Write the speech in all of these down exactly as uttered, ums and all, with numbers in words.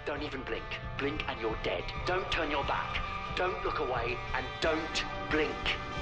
Don't even blink. Blink and you're dead. Don't turn your back. Don't look away and don't blink.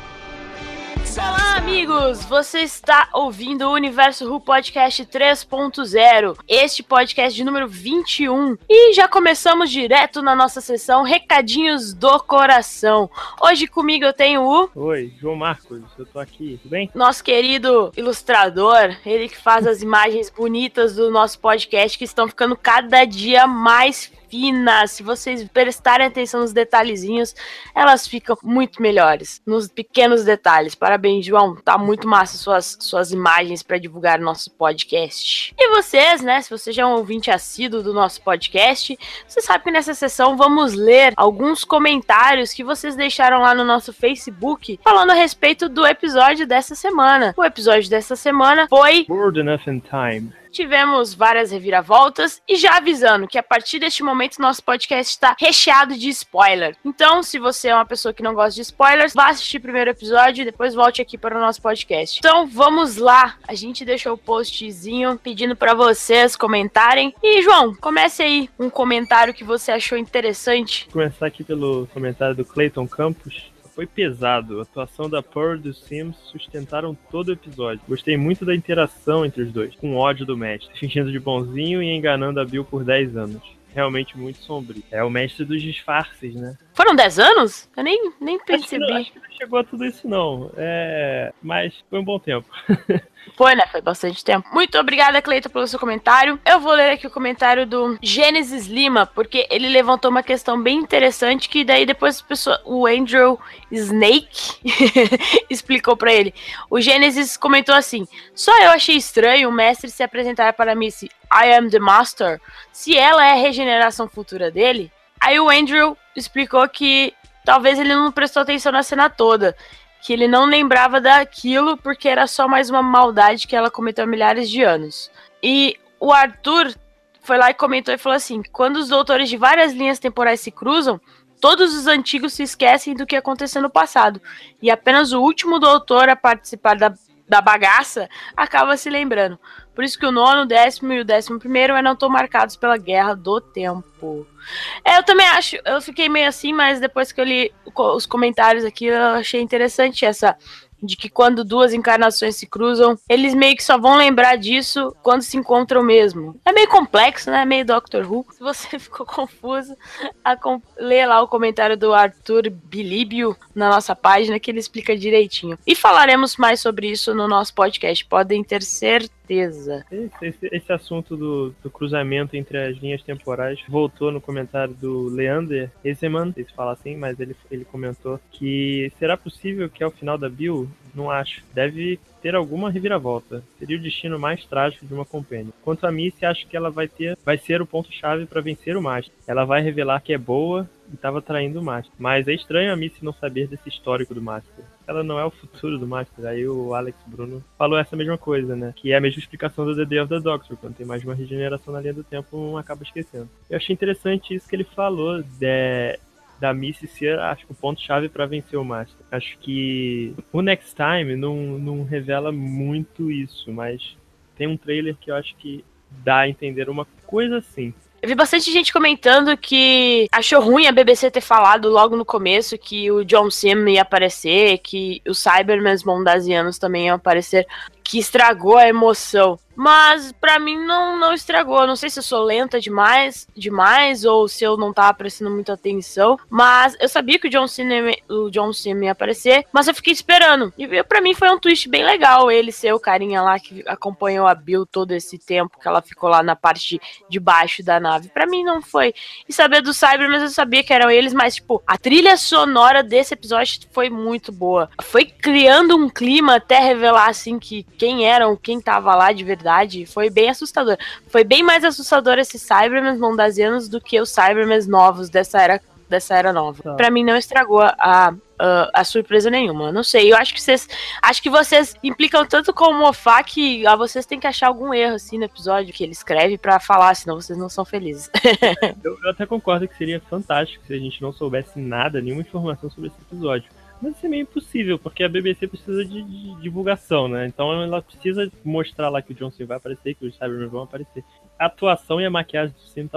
Olá, amigos! Você está ouvindo o Universo Who Podcast três ponto zero, este podcast de número vinte e um. E já começamos direto na nossa sessão Recadinhos do Coração. Hoje comigo eu tenho o... Oi, João Marcos, eu tô aqui, tudo bem? Nosso querido ilustrador, ele que faz as imagens bonitas do nosso podcast, que estão ficando cada dia mais finas. Se vocês prestarem atenção nos detalhezinhos, elas ficam muito melhores, nos pequenos detalhes. Parabéns, João, tá muito massa suas, suas imagens para divulgar nosso podcast. E vocês, né, se você já é um ouvinte assíduo do nosso podcast, você sabe que nessa sessão vamos ler alguns comentários que vocês deixaram lá no nosso Facebook, falando a respeito do episódio dessa semana. O episódio dessa semana foi Bored Enough in Time. Tivemos várias reviravoltas e já avisando que a partir deste momento nosso podcast está recheado de spoiler. Então, se você é uma pessoa que não gosta de spoilers, vá assistir o primeiro episódio e depois volte aqui para o nosso podcast. Então, vamos lá. A gente deixou o postzinho pedindo para vocês comentarem. E, João, comece aí um comentário que você achou interessante. Vou começar aqui pelo comentário do Clayton Campos. Foi pesado, a atuação da Pearl e do Sims sustentaram todo o episódio. Gostei muito da interação entre os dois, com ódio do mestre, fingindo de bonzinho e enganando a Bill por dez anos. Realmente muito sombrio. É o mestre dos disfarces, né? Foram dez anos? Eu nem, nem percebi. Acho que, não, acho que não chegou a tudo isso, não. É... Mas foi um bom tempo. Foi, né? Foi bastante tempo. Muito obrigada, Cleiton, pelo seu comentário. Eu vou ler aqui o comentário do Gênesis Lima, porque ele levantou uma questão bem interessante, que daí depois a pessoa, o Andrew Snake explicou pra ele. O Gênesis comentou assim: só eu achei estranho o mestre se apresentar para Missy I am the Master, se ela é a regeneração futura dele. Aí o Andrew explicou que talvez ele não prestou atenção na cena toda, que ele não lembrava daquilo porque era só mais uma maldade que ela cometeu há milhares de anos. E o Arthur foi lá e comentou e falou assim: quando os doutores de várias linhas temporais se cruzam, todos os antigos se esquecem do que aconteceu no passado, e apenas o último doutor a participar da, da bagaça acaba se lembrando. Por isso que o nono, o décimo e o décimo primeiro ainda não estão marcados pela Guerra do Tempo. É, eu também acho, eu fiquei meio assim, mas depois que eu li os comentários aqui, eu achei interessante essa, de que quando duas encarnações se cruzam, eles meio que só vão lembrar disso quando se encontram mesmo. É meio complexo, né? Meio Doctor Who. Se você ficou confuso, a com... lê lá o comentário do Arthur Bilíbio na nossa página, que ele explica direitinho. E falaremos mais sobre isso no nosso podcast, podem ter certeza. Esse, esse, esse assunto do, do cruzamento entre as linhas temporais voltou no comentário do Leander Ezeman, não sei se fala assim, mas ele, ele comentou que será possível que ao final da Bill, não acho, deve ter alguma reviravolta. Seria o destino mais trágico de uma Companion. Quanto a Missy, acho que ela vai ter, vai ser o ponto-chave para vencer o Master. Ela vai revelar que é boa e estava traindo o Master. Mas é estranho a Missy não saber desse histórico do Master. Ela não é o futuro do Master. Aí o Alex Bruno falou essa mesma coisa, né? Que é a mesma explicação do The Day of the Doctor. Quando tem mais de uma regeneração na linha do tempo, um acaba esquecendo. Eu achei interessante isso que ele falou de... da Missy ser, acho que o ponto-chave para vencer o Master. Acho que o Next Time não, não revela muito isso, mas tem um trailer que eu acho que dá a entender uma coisa assim. Eu vi bastante gente comentando que achou ruim a B B C ter falado logo no começo que o John Sim ia aparecer, que os Cybermen mondasianos também iam aparecer, que estragou a emoção. Mas pra mim não, não estragou. Não sei se eu sou lenta demais, demais ou se eu não tava prestando muita atenção. Mas eu sabia que o John Cena, o John Cena ia aparecer, mas eu fiquei esperando. E pra mim foi um twist bem legal ele ser o carinha lá que acompanhou a Bill todo esse tempo que ela ficou lá na parte de baixo da nave. Pra mim não foi. E saber do Cybermen eu sabia que eram eles, mas tipo, a trilha sonora desse episódio foi muito boa. Foi criando um clima até revelar assim que quem eram, quem tava lá de verdade. Foi bem assustador. Foi bem mais assustador esses Cybermen mondasianos do que os Cybermen novos dessa era, dessa era nova. Tá. Pra mim não estragou a, a, a surpresa nenhuma. Não sei, eu acho que vocês acho que vocês implicam tanto com o Moffat que a vocês têm que achar algum erro assim no episódio que ele escreve pra falar, senão vocês não são felizes. eu, eu até concordo que seria fantástico se a gente não soubesse nada, nenhuma informação sobre esse episódio. Mas isso é meio impossível, porque a B B C precisa de, de divulgação, né? Então ela precisa mostrar lá que o John Cena vai aparecer, que os Cybermen vão aparecer. A atuação e a maquiagem do Cena tava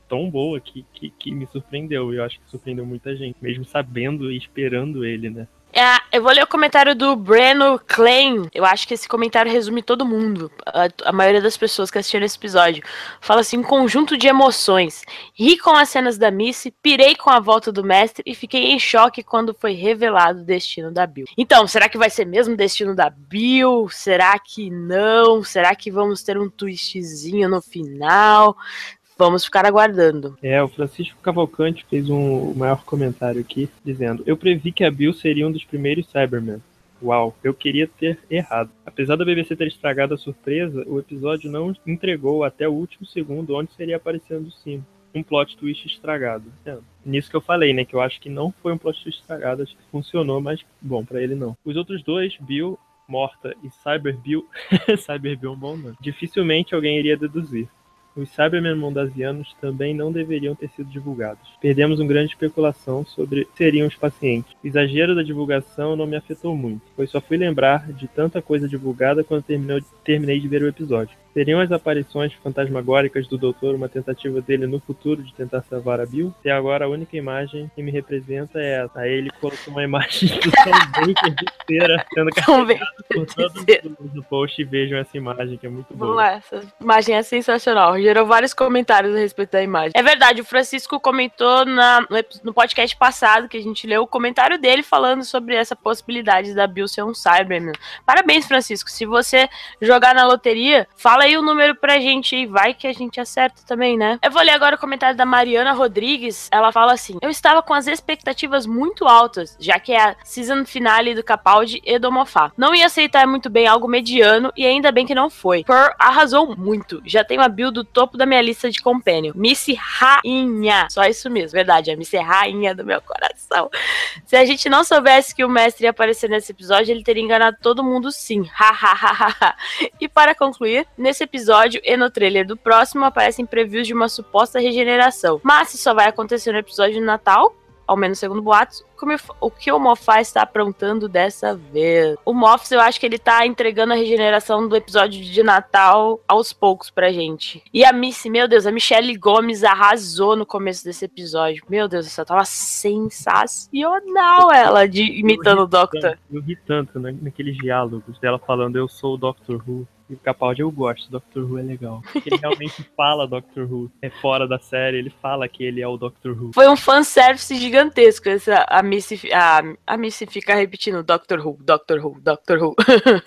tão boa que, que, que me surpreendeu. E eu acho que surpreendeu muita gente, mesmo sabendo e esperando ele, né? É, eu vou ler o comentário do Breno Klein. Eu acho que esse comentário resume todo mundo, a, a maioria das pessoas que assistiram esse episódio. Fala assim, um conjunto de emoções. Ri com as cenas da Missy, pirei com a volta do mestre e fiquei em choque quando foi revelado o destino da Bill. Então, será que vai ser mesmo o destino da Bill? Será que não? Será que vamos ter um twistzinho no final? Vamos ficar aguardando. É, o Francisco Cavalcante fez um, o maior comentário aqui, dizendo: eu previ que a Bill seria um dos primeiros Cybermen. Uau, eu queria ter errado. Apesar da B B C ter estragado a surpresa, o episódio não entregou até o último segundo onde seria aparecendo o Sim. Um plot twist estragado. É, nisso que eu falei, né, que eu acho que não foi um plot twist estragado, acho que funcionou, mas, bom, pra ele não. Os outros dois, Bill, Morta e Cyber Bill, Cyber Bill é um bom nome, dificilmente alguém iria deduzir. Os Cybermen mondasianos também não deveriam ter sido divulgados. Perdemos uma grande especulação sobre quem seriam os pacientes. O exagero da divulgação não me afetou muito, pois só fui lembrar de tanta coisa divulgada quando terminou, terminei de ver o episódio. Seriam as aparições fantasmagóricas do doutor uma tentativa dele no futuro de tentar salvar a Bill? Até agora a única imagem que me representa é essa. Aí ele colocou uma imagem do Tom Baker de cera sendo carregado por todos no post e vejam essa imagem que é muito boa. Vamos lá, essa imagem é sensacional. Gerou vários comentários a respeito da imagem. É verdade, o Francisco comentou na, no, no podcast passado que a gente leu o comentário dele falando sobre essa possibilidade da Bill ser um Cyberman. Parabéns, Francisco. Se você jogar na loteria, fala aí o número pra gente e vai que a gente acerta também, né? Eu vou ler agora o comentário da Mariana Rodrigues. Ela fala assim: eu estava com as expectativas muito altas, já que é a season finale do Capaldi e do Moffat. Não ia aceitar muito bem algo mediano e ainda bem que não foi. Pearl arrasou muito. Já tem uma Bill do topo da minha lista de companion. Missy Rainha. Só isso mesmo, verdade. A Missy Rainha do meu coração. Se a gente não soubesse que o mestre ia aparecer nesse episódio, ele teria enganado todo mundo sim. Ha, ha, ha, ha. E para concluir, nesse episódio e no trailer do próximo aparecem previews de uma suposta regeneração. Mas se só vai acontecer no episódio de Natal, ao menos segundo boatos, o que o Moffat está aprontando dessa vez? O Moffat, eu acho que ele tá entregando a regeneração do episódio de Natal aos poucos pra gente. E a Missy, meu Deus, a Michelle Gomes arrasou no começo desse episódio. Meu Deus, essa tava sensacional ela, de, imitando o Doctor. Eu ri tanto né, naqueles diálogos dela falando eu sou o Doctor Who. E o Capaldi, eu gosto, Doctor Who é legal. Porque ele realmente fala Doctor Who. É fora da série, ele fala que ele é o Doctor Who. Foi um fanservice gigantesco. Essa, a, Missy, a, a Missy fica repetindo Doctor Who, Doctor Who, Doctor Who.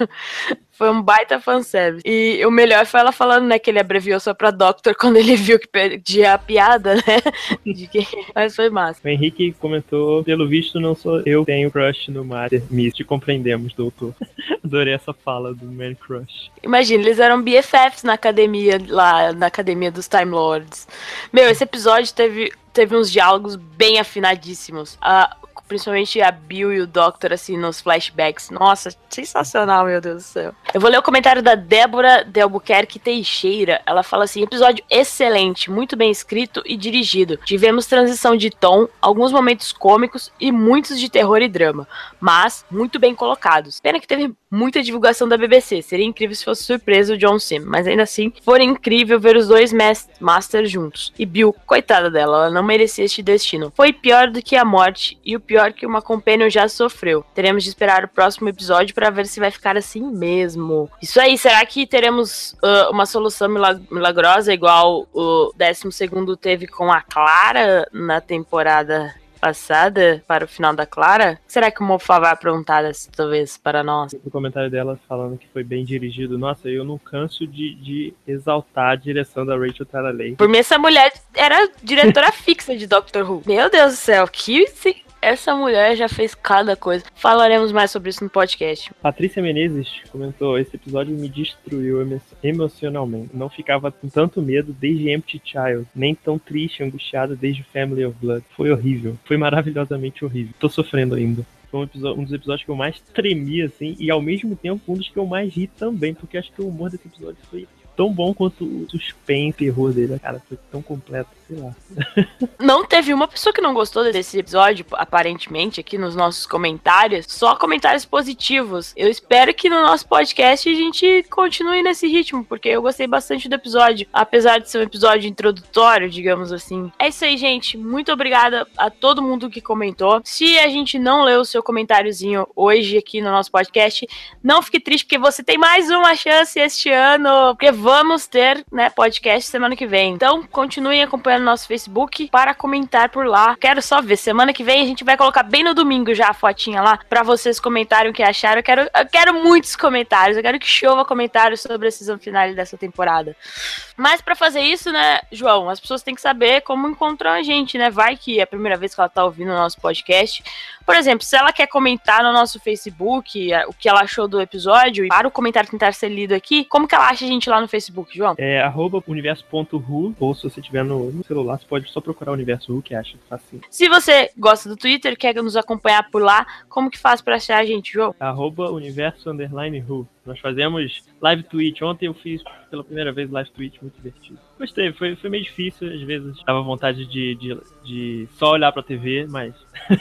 Foi um baita fanservice. E o melhor foi ela falando, né, que ele abreviou só pra Doctor quando ele viu que perdia a piada, né? De que... Mas foi massa. O Henrique comentou, pelo visto não sou eu que tenho crush no Master Miss. Te compreendemos, doutor. Adorei essa fala do Man Crush. Imagina, eles eram B F Fs na academia, lá na academia dos Time Lords. Meu, esse episódio teve, teve uns diálogos bem afinadíssimos. A... Principalmente a Bill e o Doctor, assim, nos flashbacks. Nossa, sensacional, meu Deus do céu. Eu vou ler o comentário da Débora de Albuquerque Teixeira. Ela fala assim: episódio excelente, muito bem escrito e dirigido. Tivemos transição de tom, alguns momentos cômicos e muitos de terror e drama. Mas, muito bem colocados. Pena que teve muita divulgação da B B C. Seria incrível se fosse surpresa o John Sim. Mas ainda assim, foi incrível ver os dois Masters juntos. E Bill, coitada dela, ela não merecia este destino. Foi pior do que a morte e o pior que uma companion já sofreu. Teremos de esperar o próximo episódio para ver se vai ficar assim mesmo. Isso aí, será que teremos uh, uma solução milag- milagrosa igual o décimo segundo teve com a Clara na temporada passada, para o final da Clara? Será que o Moffat vai aprontar dessa vez para nós? O comentário dela falando que foi bem dirigido. Nossa, eu não canso de, de exaltar a direção da Rachel Talalay. Por mim, essa mulher era diretora fixa de Doctor Who. Meu Deus do céu, que... Essa mulher já fez cada coisa. Falaremos mais sobre isso no podcast. Patrícia Menezes comentou: esse episódio me destruiu emo- emocionalmente. Não ficava com tanto medo desde Empty Child, nem tão triste e angustiada desde Family of Blood. Foi horrível. Foi maravilhosamente horrível. Tô sofrendo ainda. Foi um, episódio, um dos episódios que eu mais tremi, assim, e ao mesmo tempo um dos que eu mais ri também, porque acho que o humor desse episódio foi tão bom quanto o suspense, terror dele, cara. Foi tão completo, sei lá. Não teve uma pessoa que não gostou desse episódio, aparentemente, aqui nos nossos comentários. Só comentários positivos. Eu espero que no nosso podcast a gente continue nesse ritmo, porque eu gostei bastante do episódio, apesar de ser um episódio introdutório, digamos assim. É isso aí, gente. Muito obrigada a todo mundo que comentou. Se a gente não leu o seu comentáriozinho hoje aqui no nosso podcast, não fique triste, porque você tem mais uma chance este ano, porque vamos ter, né, podcast semana que vem. Então, continuem acompanhando nosso Facebook para comentar por lá. Quero só ver, semana que vem a gente vai colocar bem no domingo já a fotinha lá, pra vocês comentarem o que acharam. Eu quero, eu quero muitos comentários, eu quero que chova comentários sobre a season finale dessa temporada. Mas pra fazer isso, né, João, as pessoas têm que saber como encontrar a gente, né? Vai que é a primeira vez que ela tá ouvindo o nosso podcast. Por exemplo, se ela quer comentar no nosso Facebook o que ela achou do episódio, e para o comentário tentar ser lido aqui, como que ela acha a gente lá no Facebook, João? É arroba universo.ru, ou se você tiver no, no celular, você pode só procurar Universo Ru, que acha fácil. Se você gosta do Twitter, quer nos acompanhar por lá, como que faz pra achar a gente, João? Arroba universo underline ru. Nós fazemos live tweet. Ontem eu fiz pela primeira vez live tweet, muito divertido. Gostei, foi, foi meio difícil, às vezes dava vontade de, de, de só olhar pra T V, mas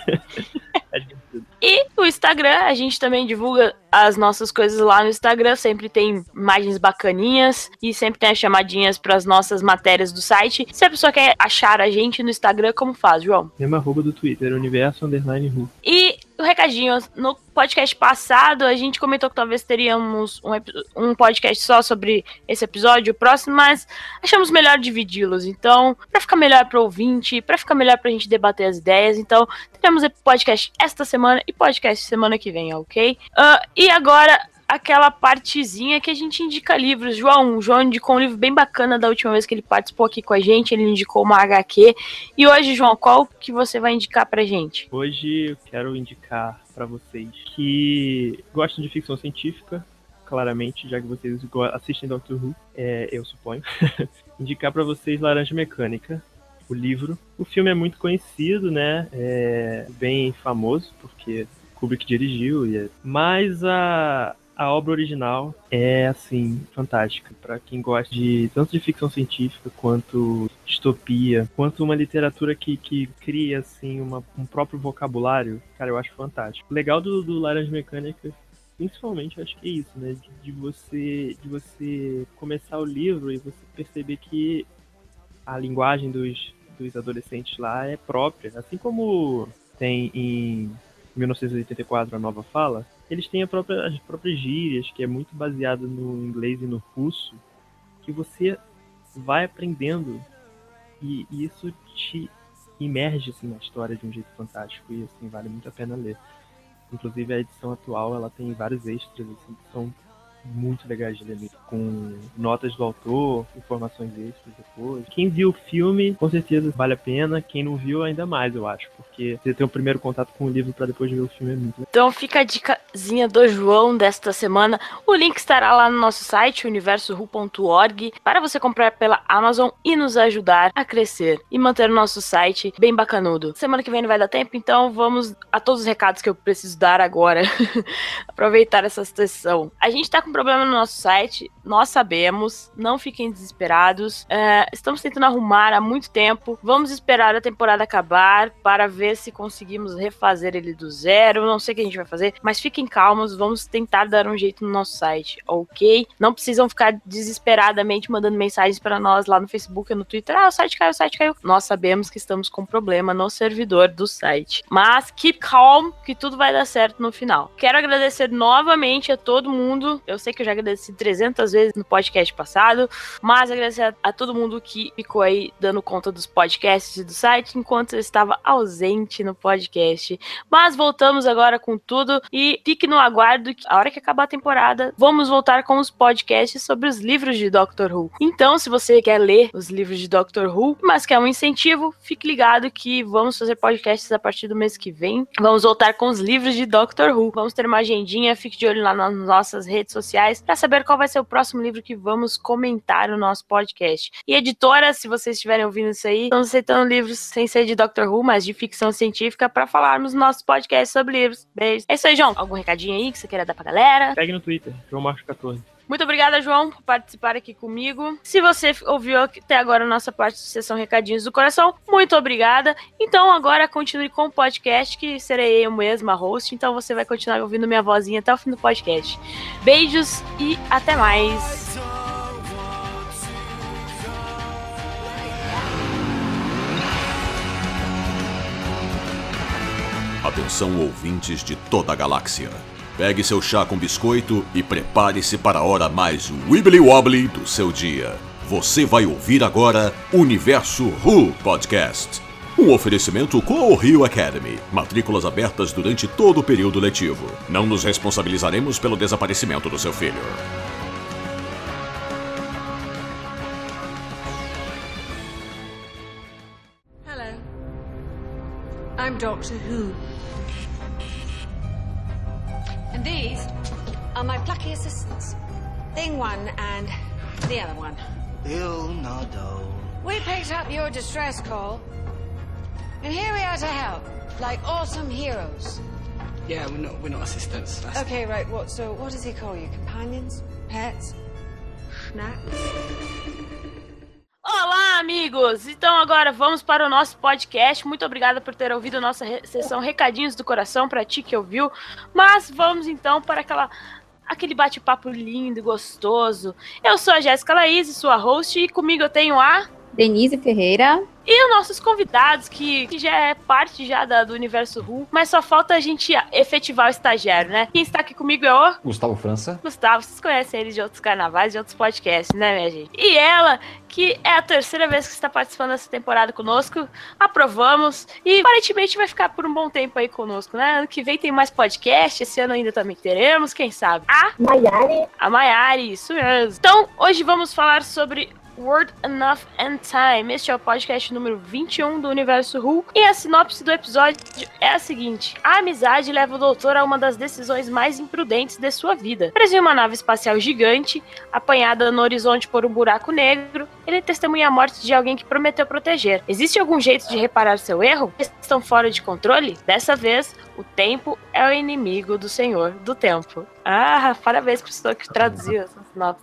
é divertido. E o Instagram, a gente também divulga as nossas coisas lá no Instagram, sempre tem imagens bacaninhas e sempre tem as chamadinhas para as nossas matérias do site. Se a pessoa quer achar a gente no Instagram, como faz, João? Mesma arroba do Twitter, universo underline ru. E o recadinho, no podcast passado a gente comentou que talvez teríamos um, um podcast só sobre esse episódio próximo, mas achamos melhor dividi-los. Então, para ficar melhor para o ouvinte, para ficar melhor pra gente debater as ideias, então teremos podcast esta semana e podcast semana que vem, ok? Uh, e agora, aquela partezinha que a gente indica livros. João, o João indicou um livro bem bacana da última vez que ele participou aqui com a gente, ele indicou uma agá quê. E hoje, João, qual que você vai indicar pra gente? Hoje eu quero indicar pra vocês que gostam de ficção científica, claramente, já que vocês assistem Doctor Who, é, eu suponho, indicar pra vocês Laranja Mecânica, o livro. O filme é muito conhecido, né, é bem famoso, porque Kubrick dirigiu, mas a, a obra original é, assim, fantástica. Para quem gosta de tanto de ficção científica quanto distopia, quanto uma literatura que, que cria, assim, uma, um próprio vocabulário, cara, eu acho fantástico. O legal do, do Laranja Mecânica, principalmente, eu acho que é isso, né, de, de, você, de você começar o livro e você perceber que a linguagem dos, dos adolescentes lá é própria, assim como tem em mil novecentos e oitenta e quatro, a Nova Fala, eles têm a própria, as próprias gírias, que é muito baseado no inglês e no russo, que você vai aprendendo e, e isso te imerge assim, na história de um jeito fantástico e assim, vale muito a pena ler. Inclusive a edição atual ela tem vários extras assim, que são muito legais de ler, com notas do autor, informações extras depois. Quem viu o filme, com certeza vale a pena. Quem não viu, ainda mais, eu acho, porque você ter o primeiro contato com o livro para depois ver o filme é muito legal. Então fica a dicasinha do João desta semana. O link estará lá no nosso site, universo ru ponto org, para você comprar pela Amazon e nos ajudar a crescer e manter o nosso site bem bacanudo. Semana que vem não vai dar tempo, então vamos a todos os recados que eu preciso dar agora. Aproveitar essa sessão. A gente tá com problema no nosso site, nós sabemos, não fiquem desesperados, é, estamos tentando arrumar há muito tempo, vamos esperar a temporada acabar para ver se conseguimos refazer ele do zero, não sei o que a gente vai fazer, mas fiquem calmos, vamos tentar dar um jeito no nosso site, ok? Não precisam ficar desesperadamente mandando mensagens para nós lá no Facebook ou no Twitter, ah, o site caiu, o site caiu, nós sabemos que estamos com problema no servidor do site, mas keep calm, que tudo vai dar certo no final. Quero agradecer novamente a todo mundo, eu sei que eu já agradeci trezentas vezes no podcast passado, mas agradecer a, a todo mundo que ficou aí dando conta dos podcasts e do site enquanto eu estava ausente no podcast. Mas voltamos agora com tudo e fique no aguardo que a hora que acabar a temporada, vamos voltar com os podcasts sobre os livros de Doctor Who. Então, se você quer ler os livros de Doctor Who, mas quer um incentivo, fique ligado que vamos fazer podcasts a partir do mês que vem. Vamos voltar com os livros de Doctor Who. Vamos ter uma agendinha, fique de olho lá nas nossas redes sociais para saber qual vai ser o próximo livro que vamos comentar no nosso podcast. E editora, se vocês estiverem ouvindo isso aí, estamos aceitando livros sem ser de Doctor Who, mas de ficção científica para falarmos no nosso podcast sobre livros. Beijo. É isso aí, João. Algum recadinho aí que você queira dar pra galera? Segue no Twitter, João Marcos catorze. Muito obrigada, João, por participar aqui comigo. Se você ouviu até agora a nossa parte de sessão Recadinhos do Coração, muito obrigada. Então agora continue com o podcast, que serei eu mesma a host, então você vai continuar ouvindo minha vozinha até o fim do podcast. Beijos e até mais. Atenção, ouvintes de toda a galáxia. Pegue seu chá com biscoito e prepare-se para a hora mais wibbly wobbly do seu dia. Você vai ouvir agora Universo Who Podcast. Um oferecimento com o Rio Academy. Matrículas abertas durante todo o período letivo. Não nos responsabilizaremos pelo desaparecimento do seu filho. Hello. I'm Doctor Who. And these are my plucky assistants. Thing one and the other one. Leonardo. We picked up your distress call. And here we are to help. Like awesome heroes. Yeah, we're not we're not assistants. That's... Okay, right, what so what does he call you? Companions? Pets? Snacks? Olá, amigos! Então agora vamos para o nosso podcast. Muito obrigada por ter ouvido a nossa re- sessão Recadinhos do Coração, para ti que ouviu. Mas vamos então para aquela, aquele bate-papo lindo e gostoso. Eu sou a Jéssica Laís, sua host, e comigo eu tenho a... Denise Ferreira. E os nossos convidados, que, que já é parte já da, do Universo Who, mas só falta a gente efetivar o estagiário, né? Quem está aqui comigo é o... Gustavo França. Gustavo, vocês conhecem ele de outros carnavais, de outros podcasts, né, minha gente? E ela, que é a terceira vez que está participando dessa temporada conosco, aprovamos, e aparentemente vai ficar por um bom tempo aí conosco, né? Ano que vem tem mais podcast, esse ano ainda também teremos, quem sabe? A Maiari. A Maiari, isso mesmo. Então, hoje vamos falar sobre Word Enough and Time. Este é o podcast número vinte e um do Universo Who. E a sinopse do episódio é a seguinte: a amizade leva o doutor a uma das decisões mais imprudentes de sua vida. Preso em uma nave espacial gigante, apanhada no horizonte por um buraco negro, ele testemunha a morte de alguém que prometeu proteger. Existe algum jeito de reparar seu erro? Estão fora de controle? Dessa vez, o tempo é o inimigo do Senhor do Tempo. Ah, parabéns para o senhor que traduziu essa sinopse.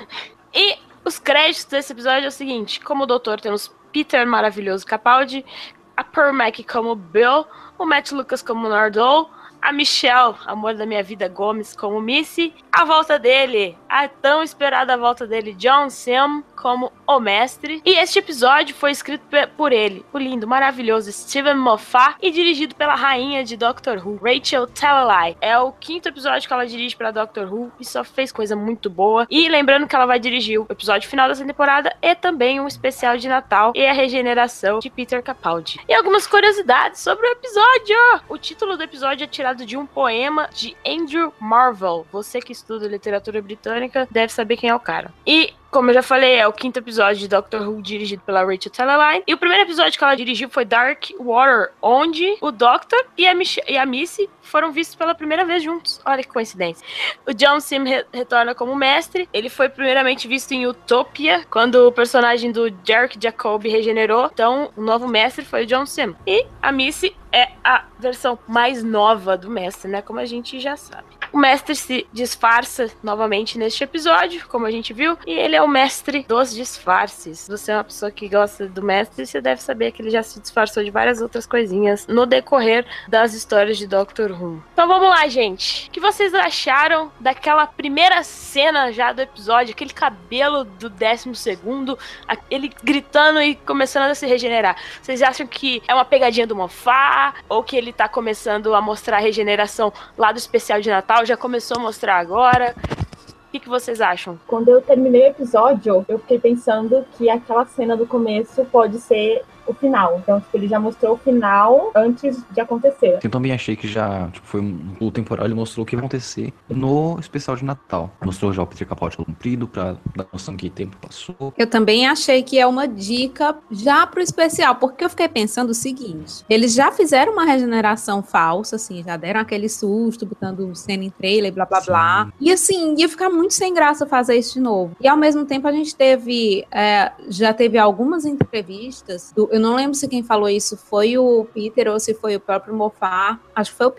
E os créditos desse episódio é o seguinte: como doutor temos Peter Maravilhoso Capaldi, a Pearl Mac como Bill, o Matt Lucas como Nardole, a Michelle, amor da minha vida, Gomes como Missy, a volta dele, a tão esperada volta dele, John Sim como o mestre. E este episódio foi escrito por ele, o lindo, maravilhoso Steven Moffat, e dirigido pela rainha de Doctor Who, Rachel Talalay. É o quinto episódio que ela dirige para Doctor Who e só fez coisa muito boa. E lembrando que ela vai dirigir o episódio final dessa temporada e também um especial de Natal e a regeneração de Peter Capaldi. E algumas curiosidades sobre o episódio. O título do episódio é tirado de um poema de Andrew Marvell. Você que estuda literatura britânica deve saber quem é o cara. E como eu já falei, é o quinto episódio de Doctor Who dirigido pela Rachel Talalay. E o primeiro episódio que ela dirigiu foi Dark Water, onde o Doctor e a, Mich- e a Missy foram vistos pela primeira vez juntos. Olha que coincidência. O John Sim re- retorna como mestre. Ele foi primeiramente visto em Utopia, quando o personagem do Derek Jacobi regenerou. Então, o novo mestre foi o John Sim. E a Missy é a versão mais nova do mestre, né? Como a gente já sabe. O mestre se disfarça novamente neste episódio, como a gente viu, e ele é o mestre dos disfarces. Se você é uma pessoa que gosta do mestre, você deve saber que ele já se disfarçou de várias outras coisinhas no decorrer das histórias de Doctor Who. Então vamos lá, gente. O que vocês acharam daquela primeira cena já do episódio, aquele cabelo do décimo segundo, ele gritando e começando a se regenerar? Vocês acham que é uma pegadinha do Moffat, ou que ele tá começando a mostrar a regeneração lá do especial de Natal? Já começou a mostrar agora? O que, que vocês acham? Quando eu terminei o episódio, eu fiquei pensando que aquela cena do começo pode ser o final. Então, tipo, ele já mostrou o final antes de acontecer. Eu também achei que já tipo, foi um pulo temporal. Ele mostrou o que vai acontecer no especial de Natal. Mostrou já o Peter Capaldi cumprido pra dar noção que tempo passou. Eu também achei que é uma dica já pro especial, porque eu fiquei pensando o seguinte: eles já fizeram uma regeneração falsa, assim, já deram aquele susto, botando cena em trailer, blá blá Sim. blá. E assim, ia ficar muito sem graça fazer isso de novo. E ao mesmo tempo a gente teve, é, já teve algumas entrevistas, do, eu não lembro se quem falou isso foi o Peter ou se foi o próprio Moffat, acho que foi o Peter,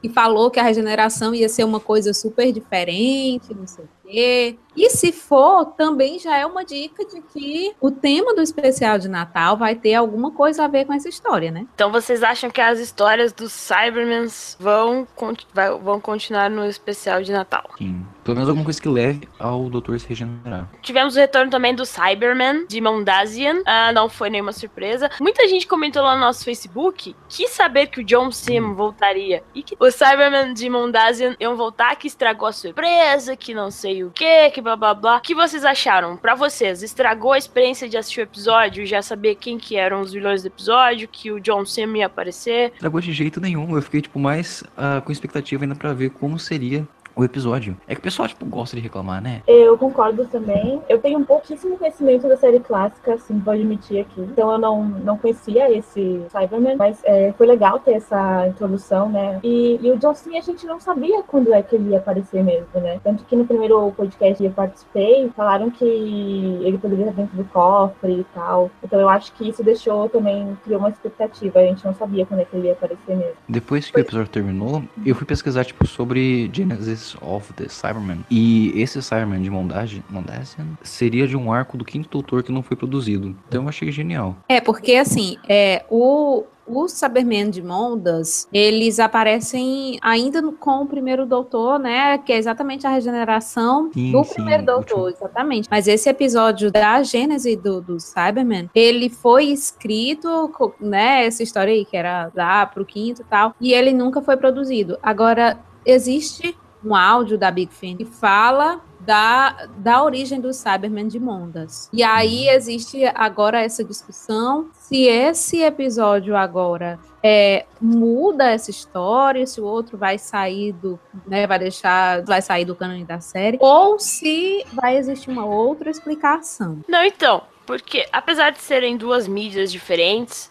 e falou que a regeneração ia ser uma coisa super diferente, não sei o quê. E se for, também já é uma dica de que o tema do especial de Natal vai ter alguma coisa a ver com essa história, né? Então vocês acham que as histórias dos Cybermans vão, vai, vão continuar no especial de Natal? Sim. Pelo menos alguma coisa que leve ao doutor se regenerar. Tivemos o retorno também do Cyberman, de Mondasian. Ah, não foi nenhuma surpresa. Muita gente comentou lá no nosso Facebook, quis saber que o John Sim voltaria. E que os Cyberman de Mondasian iam voltar, que estragou a surpresa, que não sei o que, que blá blá blá. O que vocês acharam? Pra vocês, estragou a experiência de assistir o episódio, já saber quem que eram os vilões do episódio, que o John Sim ia aparecer? Estragou de jeito nenhum. Eu fiquei, tipo, mais uh, com expectativa ainda pra ver como seria o episódio. É que o pessoal, tipo, gosta de reclamar, né? Eu concordo também. Eu tenho um pouquíssimo conhecimento da série clássica, assim, vou admitir aqui. Então eu não, não conhecia esse Cyberman, mas é, foi legal ter essa introdução, né? E, e o John Sim, a gente não sabia quando é que ele ia aparecer mesmo, né? Tanto que no primeiro podcast que eu participei, falaram que ele poderia estar dentro do cofre e tal. Então eu acho que isso deixou também, criou uma expectativa. A gente não sabia quando é que ele ia aparecer mesmo. Depois que foi. O episódio terminou, eu fui pesquisar, tipo, sobre Genesis of the Cyberman. E esse Cyberman de Mondasian, Mondasian seria de um arco do Quinto Doutor que não foi produzido. Então eu achei genial. É, porque assim, é, o... Os Cybermen de Mondas, eles aparecem ainda no, com o primeiro doutor, né? Que é exatamente a regeneração sim, do sim, primeiro doutor, último. Exatamente. Mas esse episódio da gênese do, do Cyberman, ele foi escrito, né? Essa história aí, que era lá pro quinto e tal, e ele nunca foi produzido. Agora, existe um áudio da Big Finish que fala da, da origem do Cyberman de Mondas. E aí existe agora essa discussão se esse episódio agora é, muda essa história, se o outro vai sair do, né, vai deixar, vai sair do cânone da série, ou se vai existir uma outra explicação. Não, então, porque apesar de serem duas mídias diferentes,